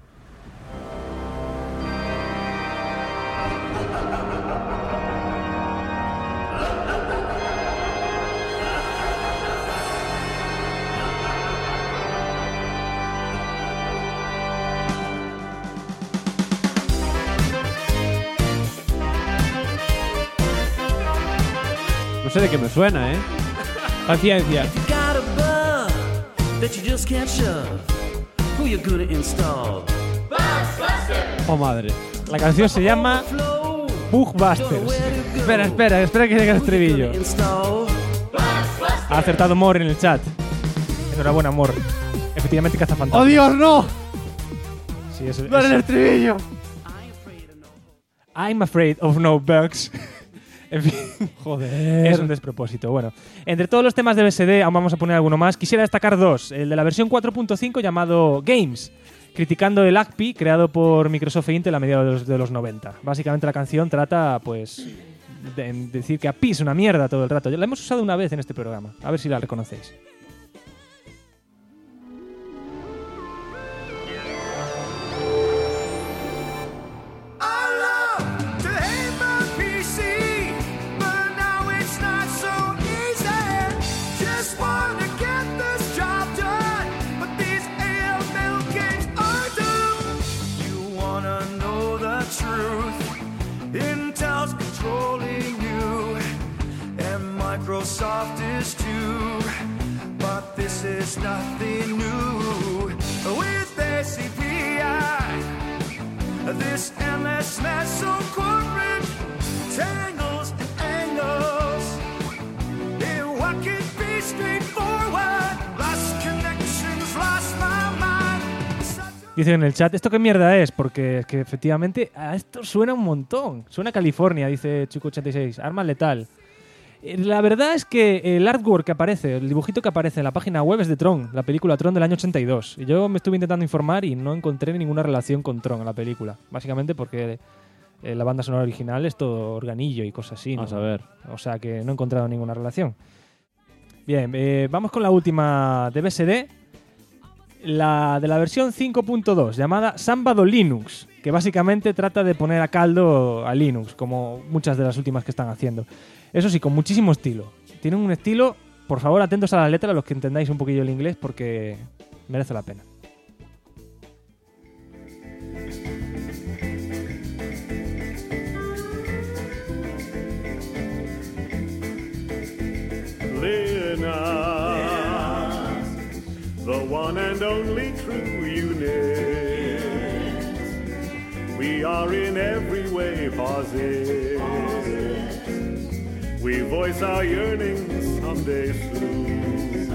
No sé de qué me suena, ¿eh? Paciencia. Oh, madre. La canción se llama Bugbusters. Espera que llegue el estribillo. Ha acertado Mor en el chat. Enhorabuena, Mor. Efectivamente, Cazafantasmas. ¡Oh, Dios, no! Sí, eso ¡No es el estribillo! I'm afraid of no bugs. En fin, joder. Es un despropósito. Bueno, entre todos los temas de BSD, aún vamos a poner alguno más. Quisiera destacar dos. El de la versión 4.5 llamado Games, criticando el ACPI creado por Microsoft e Intel a mediados de los 90. Básicamente la canción trata, pues, de decir que API es una mierda todo el rato. La hemos usado una vez en este programa. A ver si la reconocéis. Microsoft is too, but this is nothing new. With ACPI, this MS mess so corporate, tangles and angles. In what could be straightforward, lost connections, lost my mind. Dice en el chat, ¿esto qué mierda es? Porque es que efectivamente a esto suena un montón. Suena a California, dice Chuco86. Arma letal. La verdad es que el artwork que aparece, el dibujito que aparece en la página web es de Tron, la película Tron del año 82. Y yo me estuve intentando informar y no encontré ninguna relación con Tron en la película. Básicamente porque La banda sonora original es todo organillo y cosas así, ¿no? Vamos a ver. O sea que no he encontrado ninguna relación. Bien, vamos con la última de BSD. La de la versión 5.2, llamada Samba do Linux, que básicamente trata de poner a caldo a Linux, como muchas de las últimas que están haciendo. Eso sí, con muchísimo estilo. Tienen un estilo, por favor, atentos a la letra, los que entendáis un poquillo el inglés, porque merece la pena. The one and only true unit. We are in every way positive. We voice our yearnings someday soon.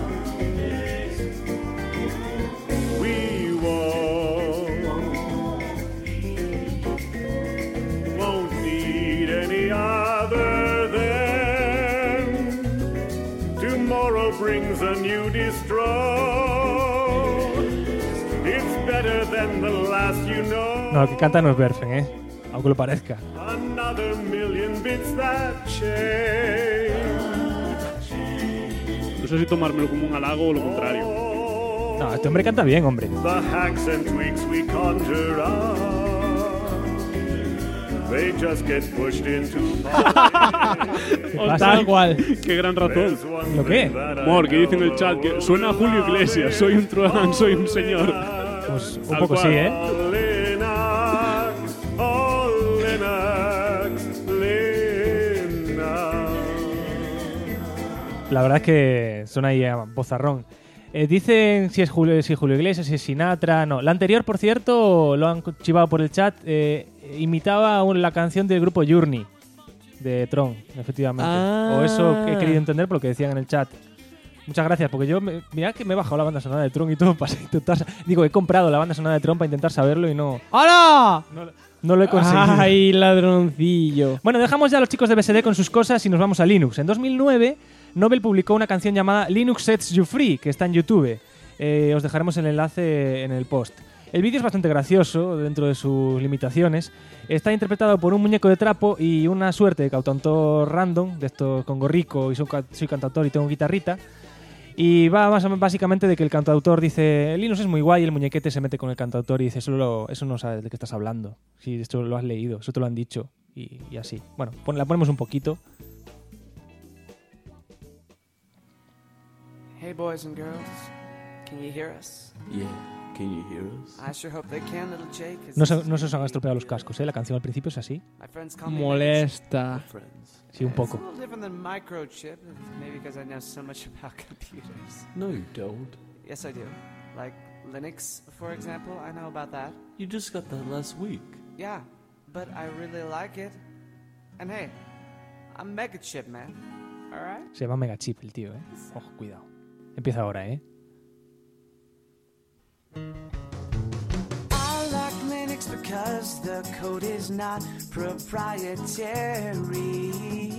We won't need any other than tomorrow brings a new destroy. No, el que canta no es Berfen, aunque lo parezca. No sé si tomármelo como un halago o lo contrario. No, este hombre canta bien, hombre. Tal cual. Qué gran razón. ¿Lo qué? Amor, que dice en el chat que suena a Julio Iglesias. Soy un truán, soy un señor. Pues un poco sí, La verdad es que suena ahí a bozarrón. Dicen si es Julio Iglesias, si es Sinatra. No, la anterior, por cierto, lo han chivado por el chat. Imitaba la canción del grupo Journey de Tron, efectivamente. O eso que he querido entender por lo que decían en el chat. Muchas gracias, porque yo mirad que me he bajado la banda sonora de Tron y todo para intentar. Digo, he comprado la banda sonora de Tron para intentar saberlo y no. ¡Hola! No lo he conseguido. ¡Ay, ladroncillo! Bueno, dejamos ya a los chicos de BSD con sus cosas y nos vamos a Linux. En 2009, Nobel publicó una canción llamada Linux Sets You Free, que está en YouTube. Os dejaremos el enlace en el post. El vídeo es bastante gracioso dentro de sus limitaciones. Está interpretado por un muñeco de trapo y una suerte de cantautor random, de estos con gorrico y soy cantautor y tengo guitarrita. Y va básicamente de que el cantautor dice Linux es muy guay y el muñequete se mete con el cantautor y dice eso no sabes de qué estás hablando. Si esto lo has leído, eso te lo han dicho y así. Bueno, la ponemos un poquito. Hey boys and girls, can you hear us? Yeah. Can you hear us? I sure hope they can, little Jake. No se os han estropeado los cascos, La canción al principio es así. Molesta. Sí, un poco. It's a little different than microchip, maybe because I know so much about computers. No, you don't. Yes, I do. Like Linux, for example, I know about that. You just got that last week. Yeah, but I really like it. And hey, I'm Megachip, man. All right? Se llama Megachip el tío, Ojo, cuidado. Empieza ahora, I like Linux because the code is not proprietary.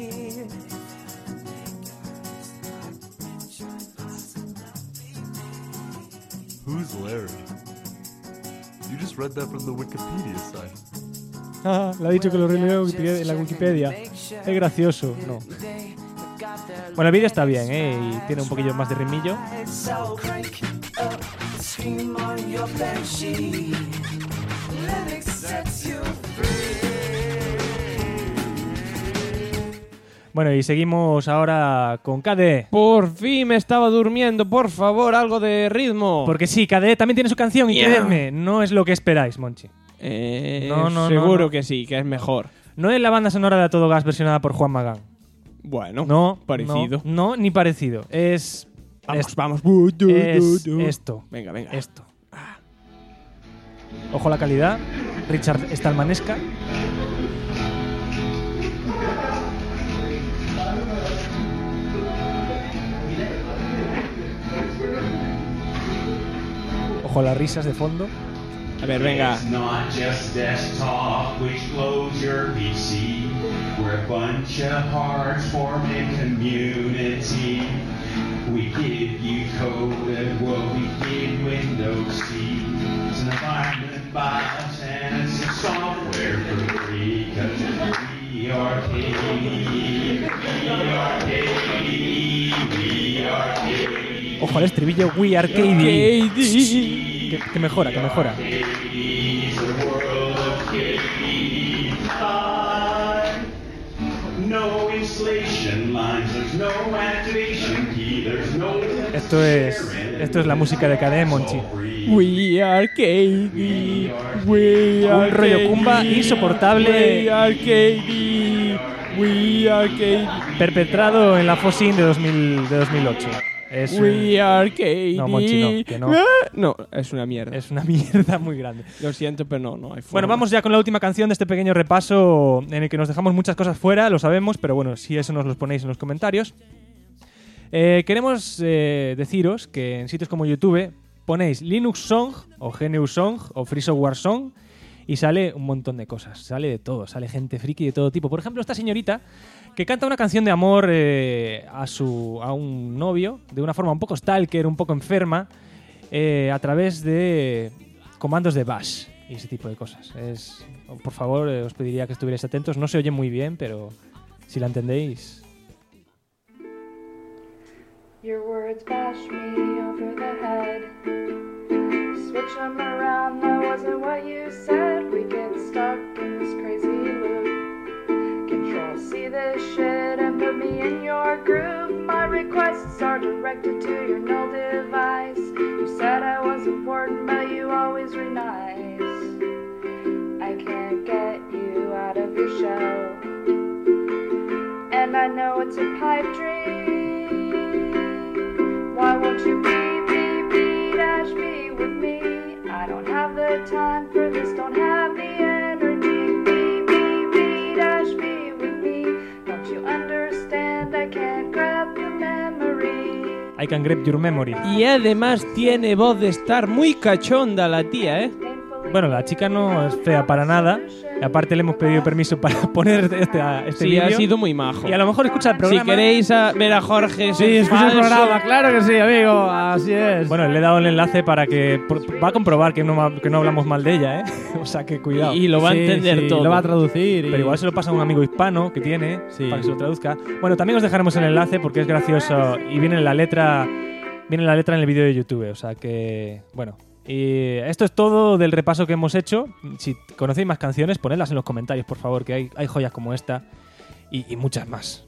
Who's Larry? You just read that from the Wikipedia site. Le ha dicho que lo releo en la Wikipedia. Es gracioso. No. Bueno, el vídeo está bien, y tiene un poquillo más de ritmillo. Bueno, y seguimos ahora con KDE. Por fin me estaba durmiendo, por favor, algo de ritmo. Porque sí, KDE también tiene su canción y creedme, no es lo que esperáis, Monchi. Seguro que sí, que es mejor. No es la banda sonora de A Todo Gas versionada por Juan Magán. Bueno, no, parecido. No, ni parecido. Es... Vamos. Es esto. Venga. Esto. Ojo a la calidad. Richard Stallmanesca. Ojo a las risas de fondo. A ver, venga. It's not just desktop which blows your PC. We're a bunch of hearts forming community. We give you code and what we give Windows C. It's an environment BIOS and it's a software for free. are KD. We are KD. We are KD. Ojo al estribillo, We Are KD. Que mejora, que mejora. Esto es la música de KD, Monchi. We are KD. We are un rollo Kumba insoportable. We are KD. We are KD. Perpetrado en la Fosin de 2008. We are KD. No, Monchi, no, que no. No, es una mierda. Es una mierda muy grande. Lo siento, pero no hay forma. Bueno, vamos ya con la última canción de este pequeño repaso en el que nos dejamos muchas cosas fuera, lo sabemos, pero bueno, si eso nos lo ponéis en los comentarios. Queremos deciros que en sitios como YouTube ponéis Linux Song o GNU Song o Free Software Song y sale un montón de cosas, sale de todo, sale gente friki de todo tipo. Por ejemplo, esta señorita que canta una canción de amor a un novio de una forma un poco stalker, un poco enferma, a través de comandos de bash y ese tipo de cosas. Por favor, os pediría que estuvierais atentos. No se oye muy bien, pero si la entendéis... Your words bash me over the head. Switch them around, that wasn't what you said. We get stuck in this crazy loop. Control C this shit and put me in your groove. My requests are directed to your null device. You said I was important, but you always were nice. I can't get you out of your shell, and I know it's a pipe dream. Why won't you dash me with me? I don't have the time for this, don't have the energy. Dash me with me. Don't you understand? I can't grab your memory. I can grab your memory. Y además tiene voz de estar muy cachonda la tía, ¿eh? Bueno, la chica no es fea para nada. Aparte le hemos pedido permiso para poner este vídeo. Sí, ha sido muy majo. Y a lo mejor escucha el programa. Si queréis ver a Jorge... Sí, escucha el programa, claro que sí, amigo. Así es. Bueno, le he dado el enlace para que... Va a comprobar que no hablamos mal de ella, ¿eh? O sea, que cuidado. Y lo va a entender todo. Lo va a traducir. Pero igual se lo pasa a un amigo hispano que tiene para que se lo traduzca. Bueno, también os dejaremos el enlace porque es gracioso y viene la letra en el vídeo de YouTube. O sea que... Bueno... Y esto es todo del repaso que hemos hecho. Si conocéis más canciones, ponedlas en los comentarios, por favor, que hay joyas como esta y muchas más.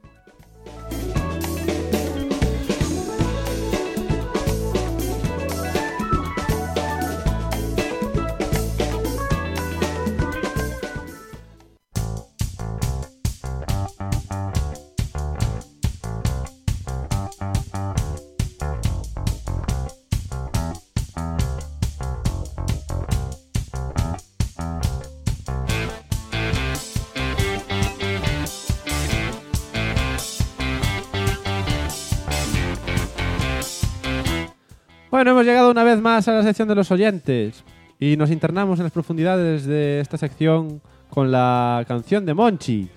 Bueno, hemos llegado una vez más a la sección de los oyentes y nos internamos en las profundidades de esta sección con la canción de Monchi.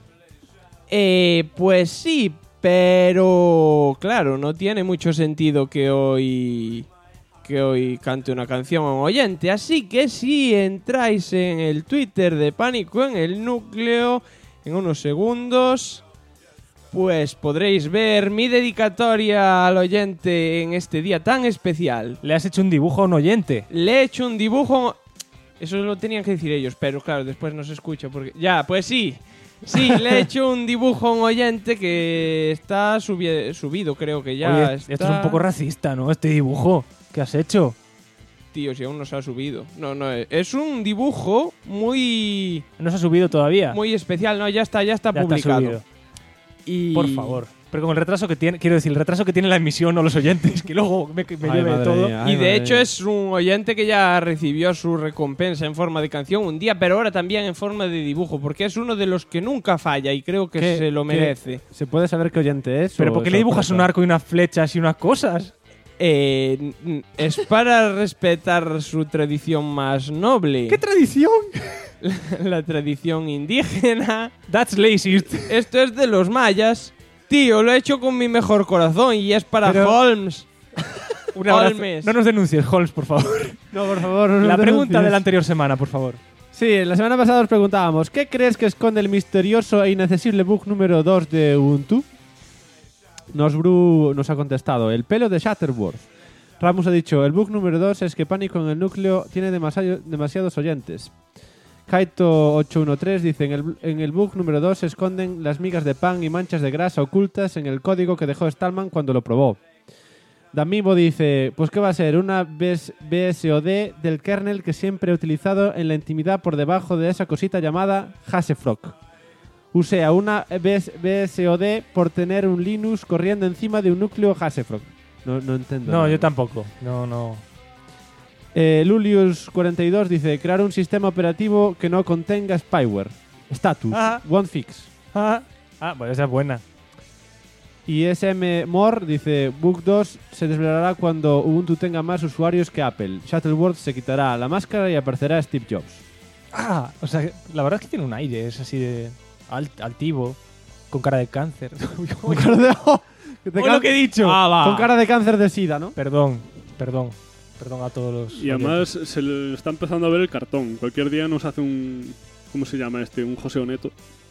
Pues sí, pero claro, no tiene mucho sentido que hoy cante una canción a un oyente. Así que si entráis en el Twitter de Pánico en el Núcleo en unos segundos, pues podréis ver mi dedicatoria al oyente en este día tan especial. ¿Le has hecho un dibujo a un oyente? Le he hecho un dibujo... Eso lo tenían que decir ellos, pero claro, después no se escucha porque... Ya, pues sí. Sí, le he hecho un dibujo a un oyente que está subido, creo que ya. Oye, está... esto es un poco racista, ¿no? Este dibujo. ¿Qué has hecho? Tío, si aún no se ha subido. No, es un dibujo muy... ¿No se ha subido todavía? Muy especial, no, ya está publicado. Está subido. Por favor. Pero con el retraso que tiene, quiero decir, el retraso que tiene la emisión o los oyentes, que luego me lleve todo. Y de hecho es un oyente que ya recibió su recompensa en forma de canción un día, pero ahora también en forma de dibujo, porque es uno de los que nunca falla y creo que se lo merece. ¿Se puede saber qué oyente es? ¿Pero por qué le dibujas un arco y unas flechas y unas cosas? Es para respetar su tradición más noble. ¿Qué tradición? La tradición indígena. That's racist. Esto es de los mayas. Tío, lo he hecho con mi mejor corazón y es para Holmes. Un abrazo. No nos denuncies, Holmes, por favor. No, por favor. No la pregunta denuncies. de la anterior semana, por favor. Sí, la semana pasada os preguntábamos, ¿qué crees que esconde el misterioso e inaccesible bug número 2 de Ubuntu? Nosbru nos ha contestado, el pelo de Shuttleworth. Ramos ha dicho, el bug número 2 es que Pánico en el núcleo tiene demasiados oyentes. Kaito813 dice, en el bug número 2 se esconden las migas de pan y manchas de grasa ocultas en el código que dejó Stallman cuando lo probó. Damibo dice, pues ¿qué va a ser? Una BSOD del kernel que siempre he utilizado en la intimidad por debajo de esa cosita llamada Hasefrog. O sea, una BSOD por tener un Linux corriendo encima de un núcleo Hasefrog. No entiendo. No, nada. yo tampoco. No. Lulius42 dice, crear un sistema operativo que no contenga spyware. Status. One fix. Bueno, esa es buena. Y SM More dice, bug 2 se desvelará cuando Ubuntu tenga más usuarios que Apple. Shuttleworth se quitará la máscara y aparecerá Steve Jobs. O sea, la verdad es que tiene un aire, es así de altivo, con cara de cáncer. Con cara de... lo que he dicho. Con cara de cáncer de sida, ¿no? Perdón a todos los... Y además se le está empezando a ver el cartón. Cualquier día nos hace un... ¿Cómo se llama este? Un José Oneto.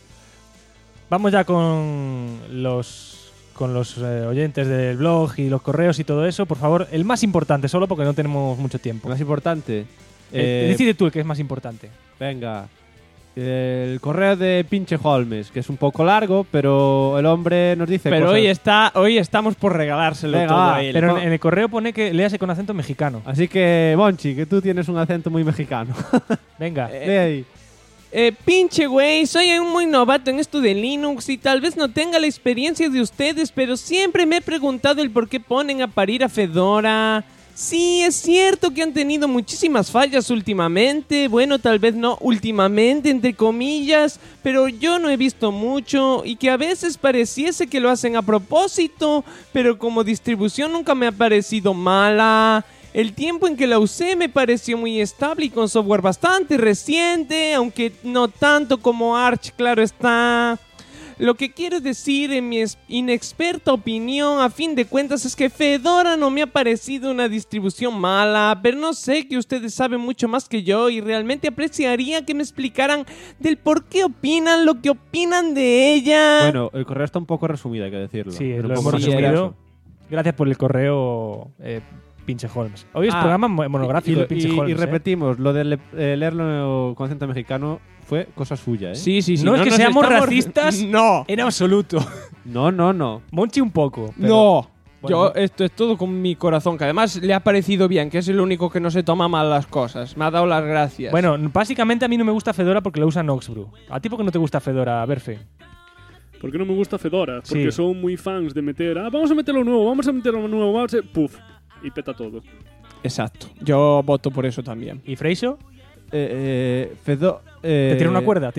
Vamos ya con los oyentes del blog y los correos y todo eso. Por favor, el más importante, solo porque no tenemos mucho tiempo. Más importante. Decide tú el que es más importante. Venga. El correo de Pinche Holmes, que es un poco largo, pero el hombre nos dice pero cosas. hoy estamos por regalárselo. Venga, todo va, a él. Pero en el correo pone que léase con acento mexicano. Así que, Monchi, que tú tienes un acento muy mexicano. Venga. Lee ahí. Pinche güey, soy un muy novato en esto de Linux y tal vez no tenga la experiencia de ustedes, pero siempre me he preguntado el por qué ponen a parir a Fedora. Sí, es cierto que han tenido muchísimas fallas últimamente, bueno, tal vez no últimamente, entre comillas, pero yo no he visto mucho y que a veces pareciese que lo hacen a propósito, pero como distribución nunca me ha parecido mala. El tiempo en que la usé me pareció muy estable y con software bastante reciente, aunque no tanto como Arch, claro está. Lo que quiero decir en mi inexperta opinión, a fin de cuentas, es que Fedora no me ha parecido una distribución mala, pero no sé que ustedes saben mucho más que yo y realmente apreciaría que me explicaran del por qué opinan lo que opinan de ella. Bueno, el correo está un poco resumido, hay que decirlo. Sí, Pero lo un hemos poco más resumido. escaso. Gracias por el correo, Pinche Holmes. Hoy es programa monográfico de Pinche Holmes. Y repetimos, lo de leerlo con acento mexicano fue cosa suya, ¿eh? Sí. No es que seamos racistas no. en absoluto. No. Monchi un poco. Pero... No. Bueno. Yo esto es todo con mi corazón, que además le ha parecido bien, que es el único que no se toma mal las cosas. Me ha dado las gracias. Bueno, básicamente a mí no me gusta Fedora porque lo usa Noxbrew. ¿A ti por qué no te gusta Fedora, Berfe? ¿Por qué no me gusta Fedora? Porque Sí. son muy fans de meter... vamos a meter lo nuevo, vamos a... ¡Puf! Y peta todo. Exacto. Yo voto por eso también. ¿Y Freixo? Fedora... ¿Te tira una cuerda?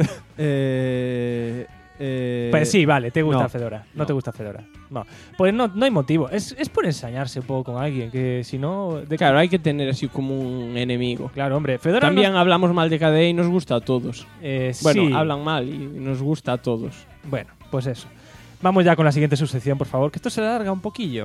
Pues Pues sí, vale, te gusta no. Fedora. No te gusta Fedora. No. Pues no hay motivo. Es por ensañarse un poco con alguien, que si no... Claro, hay que tener así como un enemigo. Claro, hombre. Fedora También no... hablamos mal de KDE y nos gusta a todos. Bueno, sí. hablan mal y nos gusta a todos. Bueno, pues eso. Vamos ya con la siguiente subsección, por favor, que esto se alarga un poquillo.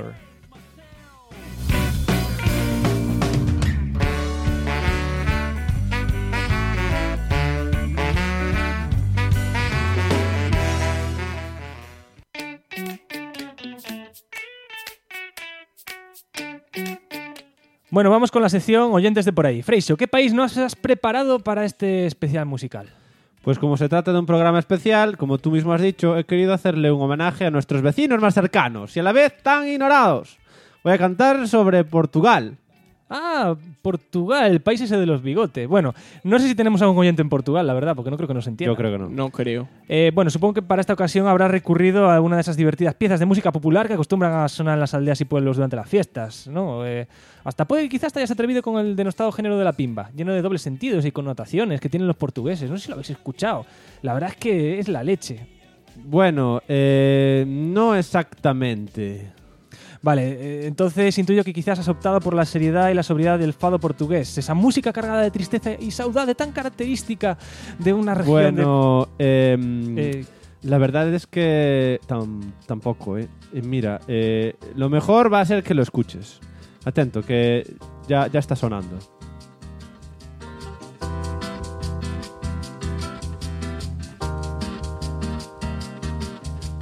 Bueno, vamos con la sección Oyentes de por ahí. Freixo, ¿qué país nos has preparado para este especial musical? Pues como se trata de un programa especial, como tú mismo has dicho, he querido hacerle un homenaje a nuestros vecinos más cercanos y a la vez tan ignorados. Voy a cantar sobre Portugal. Ah, Portugal, el país ese de los bigotes. Bueno, no sé si tenemos algún oyente en Portugal, la verdad, porque no creo que nos entienda. Yo creo que no. No creo. Bueno, supongo que para esta ocasión habrá recurrido a una de esas divertidas piezas de música popular que acostumbran a sonar en las aldeas y pueblos durante las fiestas, ¿no? Quizás te hayas atrevido con el denostado género de la pimba, lleno de dobles sentidos y connotaciones que tienen los portugueses. No sé si lo habéis escuchado. La verdad es que es la leche. Bueno, no exactamente. Vale, entonces intuyo que quizás has optado por la seriedad y la sobriedad del fado portugués. Esa música cargada de tristeza y saudade tan característica de una región Bueno, la verdad es que tampoco, ¿eh? Mira, lo mejor va a ser que lo escuches. Atento, que ya está sonando.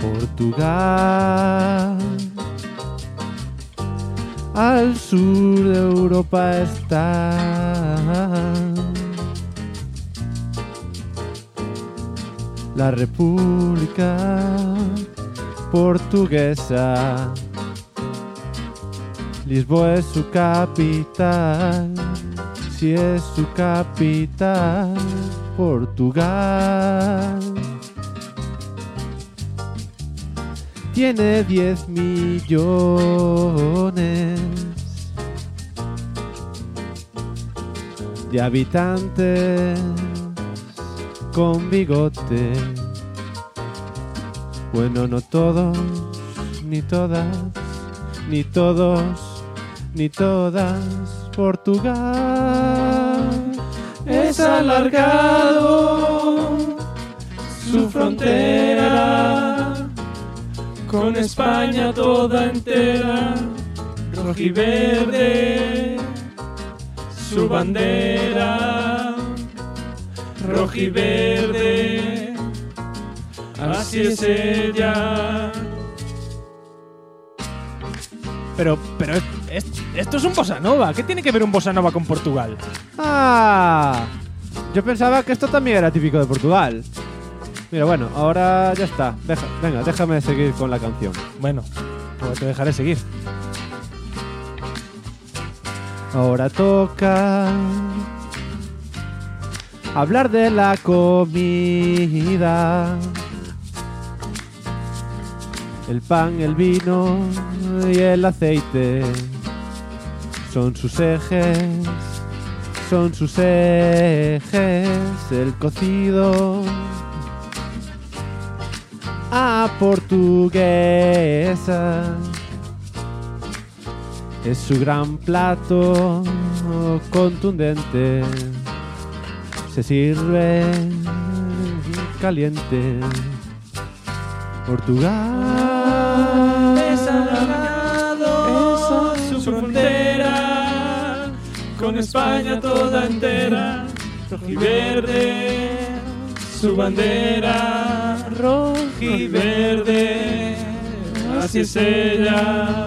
Portugal. Al sur de Europa está la República Portuguesa. Lisboa es su capital, si es su capital, Portugal. Tiene 10 millones de habitantes con bigote. Bueno, no todos, ni todas, ni todos, ni todas. Portugal es alargado su frontera con España toda entera, rojiverde su bandera, rojiverde, así es ella. Pero esto es un bossa nova. ¿Qué tiene que ver un bossa nova con Portugal? ¡Ah! Yo pensaba que esto también era típico de Portugal. Mira, bueno, ahora ya está. Venga, déjame seguir con la canción. Bueno, pues te dejaré seguir. Ahora toca hablar de la comida. El pan, el vino y el aceite son sus ejes, son sus ejes. El cocido a portuguesa es su gran plato contundente. Se sirve caliente. Portugal es alargado su frontera con España toda entera, rojiverde su bandera, rojiverde, así es ella.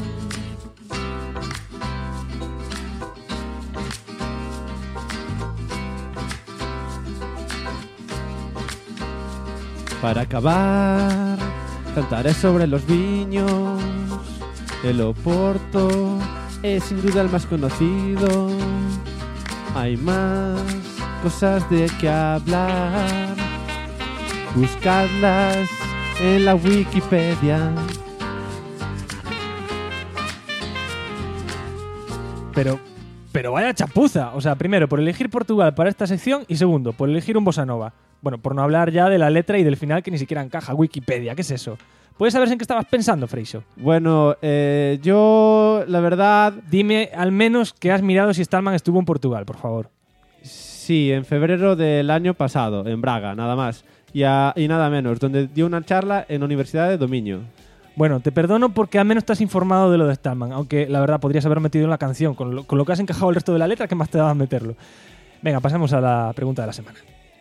Para acabar, cantaré sobre los viños. El Oporto es sin duda el más conocido. Hay más cosas de que hablar. Buscadlas en la Wikipedia. Pero vaya chapuza. O sea, primero, por elegir Portugal para esta sección y segundo, por elegir un bossa nova. Bueno, por no hablar ya de la letra y del final que ni siquiera encaja. Wikipedia, ¿qué es eso? ¿Puedes saber en qué estabas pensando, Freixo? Bueno, yo, la verdad... Dime al menos que has mirado si Stallman estuvo en Portugal, por favor. Sí, en febrero del año pasado, en Braga, nada más. Y nada menos, donde dio una charla en la Universidad de Dominio. Bueno, te perdono porque al menos estás informado de lo de Stallman, aunque la verdad podrías haber metido en la canción. Con lo que has encajado el resto de la letra, ¿qué más te daba meterlo? Venga, pasamos a la pregunta de la semana.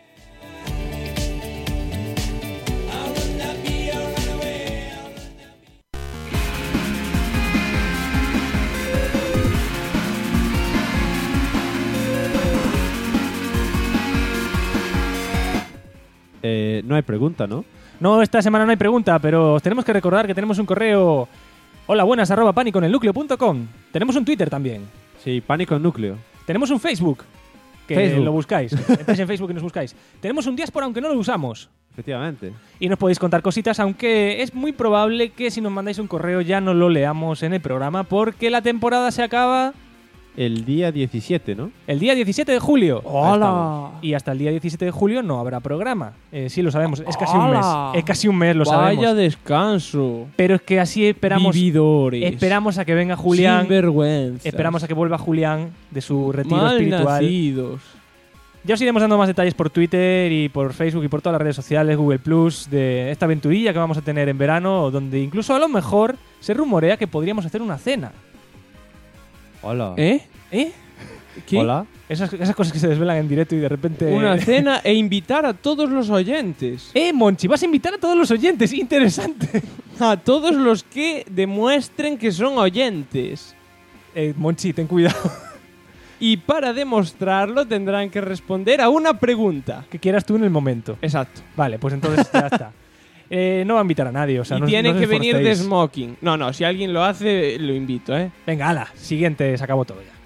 No hay pregunta, ¿no? No, esta semana no hay pregunta, pero os tenemos que recordar que tenemos un correo holabuenas@paniconelnucleo.com. Tenemos un Twitter también. Sí, Pánico en Núcleo. Tenemos un Facebook, que lo buscáis. Entráis en Facebook y nos buscáis. Tenemos un Diáspora, aunque no lo usamos. Efectivamente. Y nos podéis contar cositas, aunque es muy probable que si nos mandáis un correo ya no lo leamos en el programa, porque la temporada se acaba... El día 17, ¿no? El día 17 de julio. ¡Hola! Y hasta el día 17 de julio no habrá programa. Sí, lo sabemos. Es casi un mes. Es casi un mes, lo sabemos. Vaya descanso. Pero es que así esperamos... Vividores. Esperamos a que venga Julián. Sinvergüenzas. Esperamos a que vuelva Julián de su retiro espiritual. Malnacidos. Ya os iremos dando más detalles por Twitter y por Facebook y por todas las redes sociales, Google Plus, de esta aventurilla que vamos a tener en verano, donde incluso a lo mejor se rumorea que podríamos hacer una cena. Hola. ¿Eh? ¿Qué? Hola. Esas cosas que se desvelan en directo y de repente... Una cena e invitar a todos los oyentes. Monchi, vas a invitar a todos los oyentes. Interesante. A todos los que demuestren que son oyentes. Monchi, ten cuidado. Y para demostrarlo tendrán que responder a una pregunta. Que quieras tú en el momento. Exacto. Vale, pues entonces ya está. No va a invitar a nadie, o sea, y no tiene os que venir de esforcéis. smoking. No, si alguien lo hace, lo invito, ¿eh? Venga, ala, siguiente, se acabó todo ya.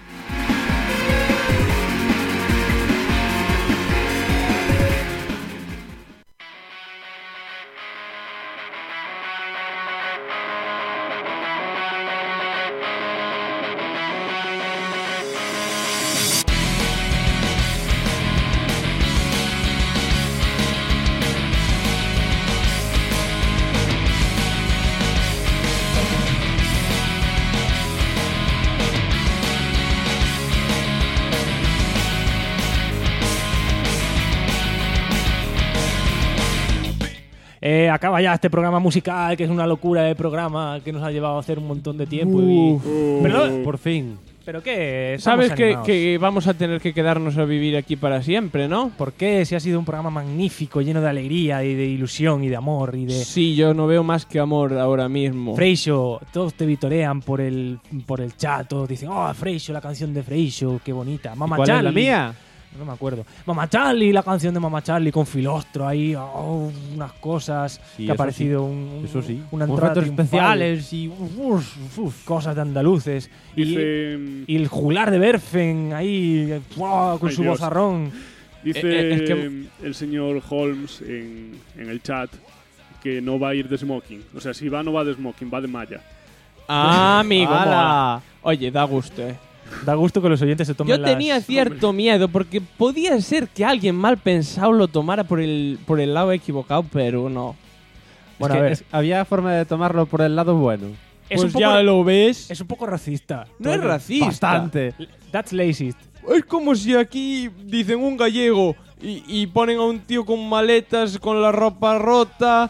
Acaba ya este programa musical, que es una locura de programa que nos ha llevado a hacer un montón de tiempo. Pero por fin. ¿Pero qué? Sabes que vamos a tener que quedarnos a vivir aquí para siempre, ¿no? ¿Por qué? Si ha sido un programa magnífico, lleno de alegría y de ilusión y de amor y de... Sí, yo no veo más que amor ahora mismo. Freixo, todos te vitorean por el chat, todos dicen, oh, Freixo, la canción de Freixo, qué bonita. Mamá ¿Cuál Charlie. es la mía? No me acuerdo. Mamá Charlie, la canción de Mamá Charlie con Filostro ahí, unas cosas Sí, que ha eso aparecido sí. una Unos entrada efectos triunfal especiales y cosas de andaluces. Dice... Y el juglar de Berfen ahí con Ay, su Dios. vozarrón. Dice es que- el señor Holmes en el chat que no va a ir de smoking. O sea, si va, no va de smoking, va de malla. Ah, amigo. ¡Hala! mola. Oye, da gusto, ¿eh? Da gusto que los oyentes se tomen Yo tenía cierto miedo porque podía ser que alguien mal pensado lo tomara por el lado equivocado, pero no. Bueno, Es a que ver. había forma de tomarlo por el lado bueno. Es Pues un poco, ya lo ves. es un poco racista. No es racista. Bastante. That's racist. Es como si aquí dicen un gallego y ponen a un tío con maletas, con la ropa rota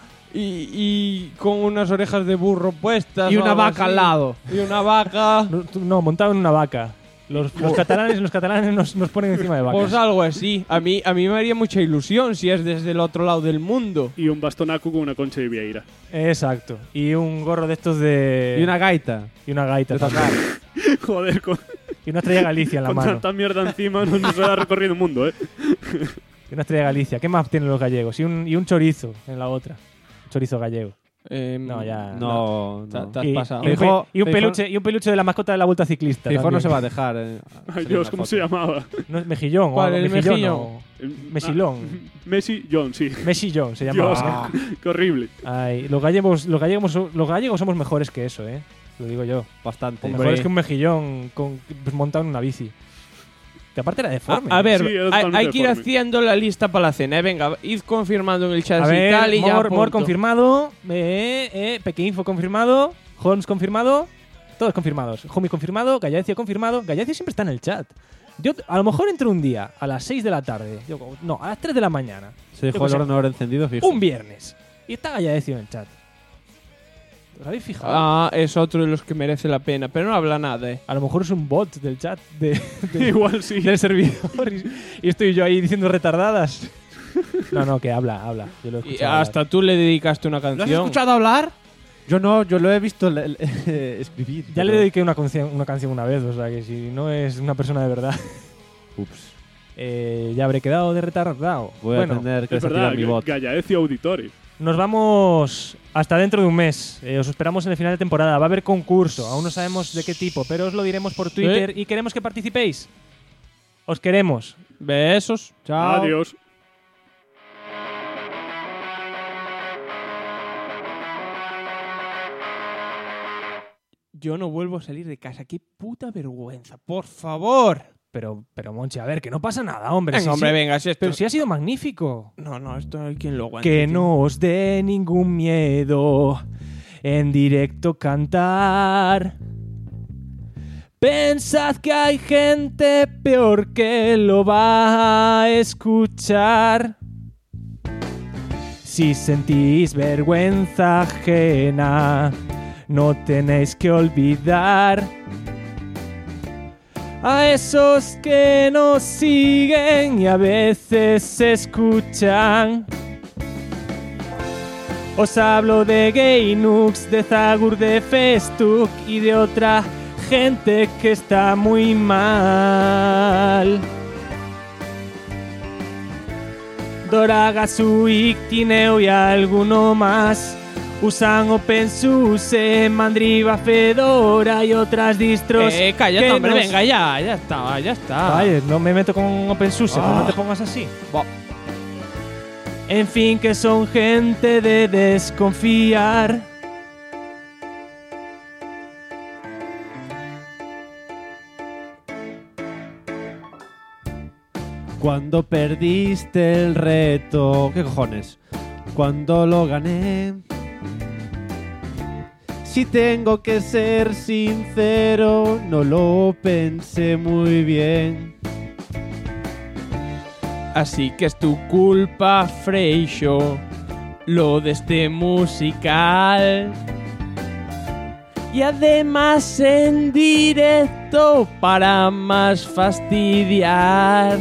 y con unas orejas de burro puestas. Y o una algo vaca así. al lado. Y una vaca. No, montado en una vaca. Los catalanes nos ponen encima de vacas. Pues algo así. A mí me haría mucha ilusión si es desde el otro lado del mundo. Y un bastonaco con una concha de vieira. Exacto. Y un gorro de estos de... Y una gaita. Y una gaita De también. tocar. Joder, con Y una estrella Galicia en la mano. tanta mierda encima no se ha recorrido el mundo, ¿eh? Y una estrella Galicia. ¿Qué más tienen los gallegos? Y un chorizo en la otra. Un chorizo gallego. No, ya. No. Te has Y, pasado. y un peluche de la mascota de la Vuelta Ciclista. Fijo no también. se va a dejar. Ay, Dios, ¿cómo se llamaba? No es Mejillón. ¿Cuál, o algo, el Mejillón? Mejillón? O Mesilón. Messi John, sí. Mexillón se llamaba. Dios, qué horrible. Ay, los gallegos somos mejores que eso, ¿eh? Lo digo yo. Bastante. Mejores que un mejillón montado en una bici. Que aparte era deforme. A ver, Sí, era totalmente hay que ir deforme. haciendo la lista para la cena. Venga, id confirmando en el chat A y ver, tal y ya Mor apunto. confirmado, Pequeinfo confirmado, Holmes confirmado, todos confirmados. Homie confirmado, Gallacia confirmado. Gallacia siempre está en el chat. Yo a lo mejor entro un día a las 6 de la tarde, a las 3 de la mañana. Se Yo dejó qué el sé, ordenador encendido, fijo. un viernes. Y está Gallacia en el chat. ¿Os habéis fijado? Ah, es otro de los que merece la pena, pero no habla nada, A lo mejor es un bot del chat Igual sí. del servidor y estoy yo ahí diciendo retardadas. No, que habla. Yo lo he Y escuchado hablar. hasta tú le dedicaste una ¿Lo has canción. escuchado hablar? Yo no, yo lo he visto escribir. Ya le dediqué una canción una vez, o sea que si no es una persona de verdad, Ups. ya habré quedado de retardado. Voy a tener que Es verdad, desactivar mi bot. Gallaecio Auditore. Nos vamos hasta dentro de un mes. Os esperamos en el final de temporada. Va a haber concurso. Aún no sabemos de qué tipo, pero os lo diremos por Twitter y queremos que participéis. Os queremos. Besos. Chao. Adiós. Yo no vuelvo a salir de casa. Qué puta vergüenza. Por favor. Pero Monchi, a ver, que no pasa nada, hombre. Venga, hombre, venga. Si esto... Pero sí ha sido magnífico. No, esto no hay quien lo aguante. Que tío. no os dé ningún miedo en directo cantar. Pensad que hay gente peor que lo va a escuchar. Si sentís vergüenza ajena, no tenéis que olvidar A esos que nos siguen y a veces se escuchan. Os hablo de Gaynux, de Zagur, de Festook y de otra gente que está muy mal. Doraga, Suik, Tineo y alguno más usan OpenSUSE, Mandriva, Fedora y otras distros. Cállate, hombre, venga, ya está. Vaya, no me meto con OpenSUSE, pues no te pongas así. En fin, que son gente de desconfiar. Cuando perdiste el reto, ¿qué cojones? Cuando lo gané. Si tengo que ser sincero, no lo pensé muy bien. Así que es tu culpa, Freixo, lo de este musical. Y además en directo para más fastidiar.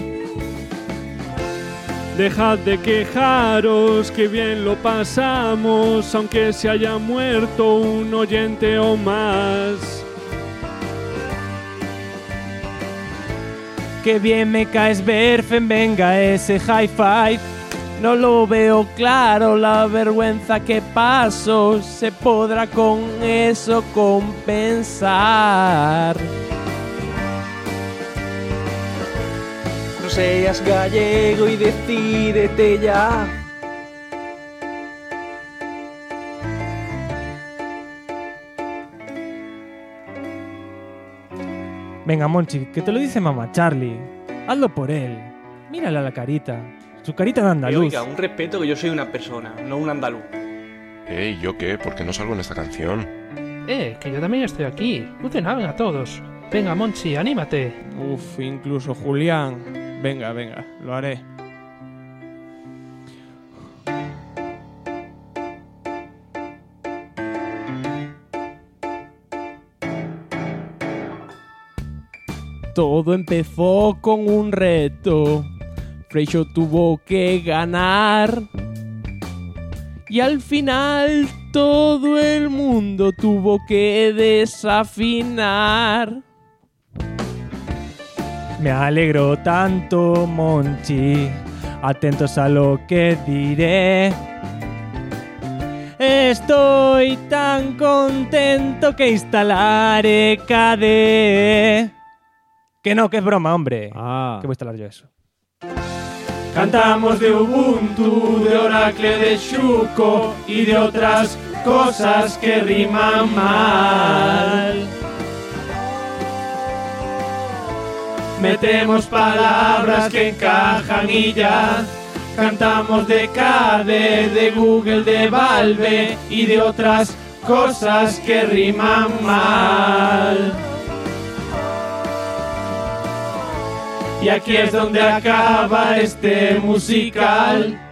Dejad de quejaros, que bien lo pasamos, aunque se haya muerto un oyente o más. Qué bien me caes, Berfen, venga ese high five. No lo veo claro, la vergüenza que paso, se podrá con eso compensar. No seas gallego y decídete ya. Venga, Monchi, que te lo dice mamá Charlie. Hazlo por él. Mírale a la carita. Su carita de andaluz. Oiga, un respeto, que yo soy una persona, no un andaluz. ¿Yo qué? ¿Por qué no salgo en esta canción? Que yo también estoy aquí. Funcionaban a todos. Venga, Monchi, anímate. Uf, incluso Julián. Venga, lo haré. Todo empezó con un reto. Freixo tuvo que ganar. Y al final todo el mundo tuvo que desafinar. Me alegro tanto, Monchi. Atentos a lo que diré. Estoy tan contento que instalaré KDE. Que no, que es broma, hombre. Que voy a instalar yo eso. Cantamos de Ubuntu, de Oracle, de Shuko y de otras cosas que riman mal. Metemos palabras que encajan y ya. Cantamos de KDE, de Google, de Valve y de otras cosas que riman mal. Y aquí es donde acaba este musical.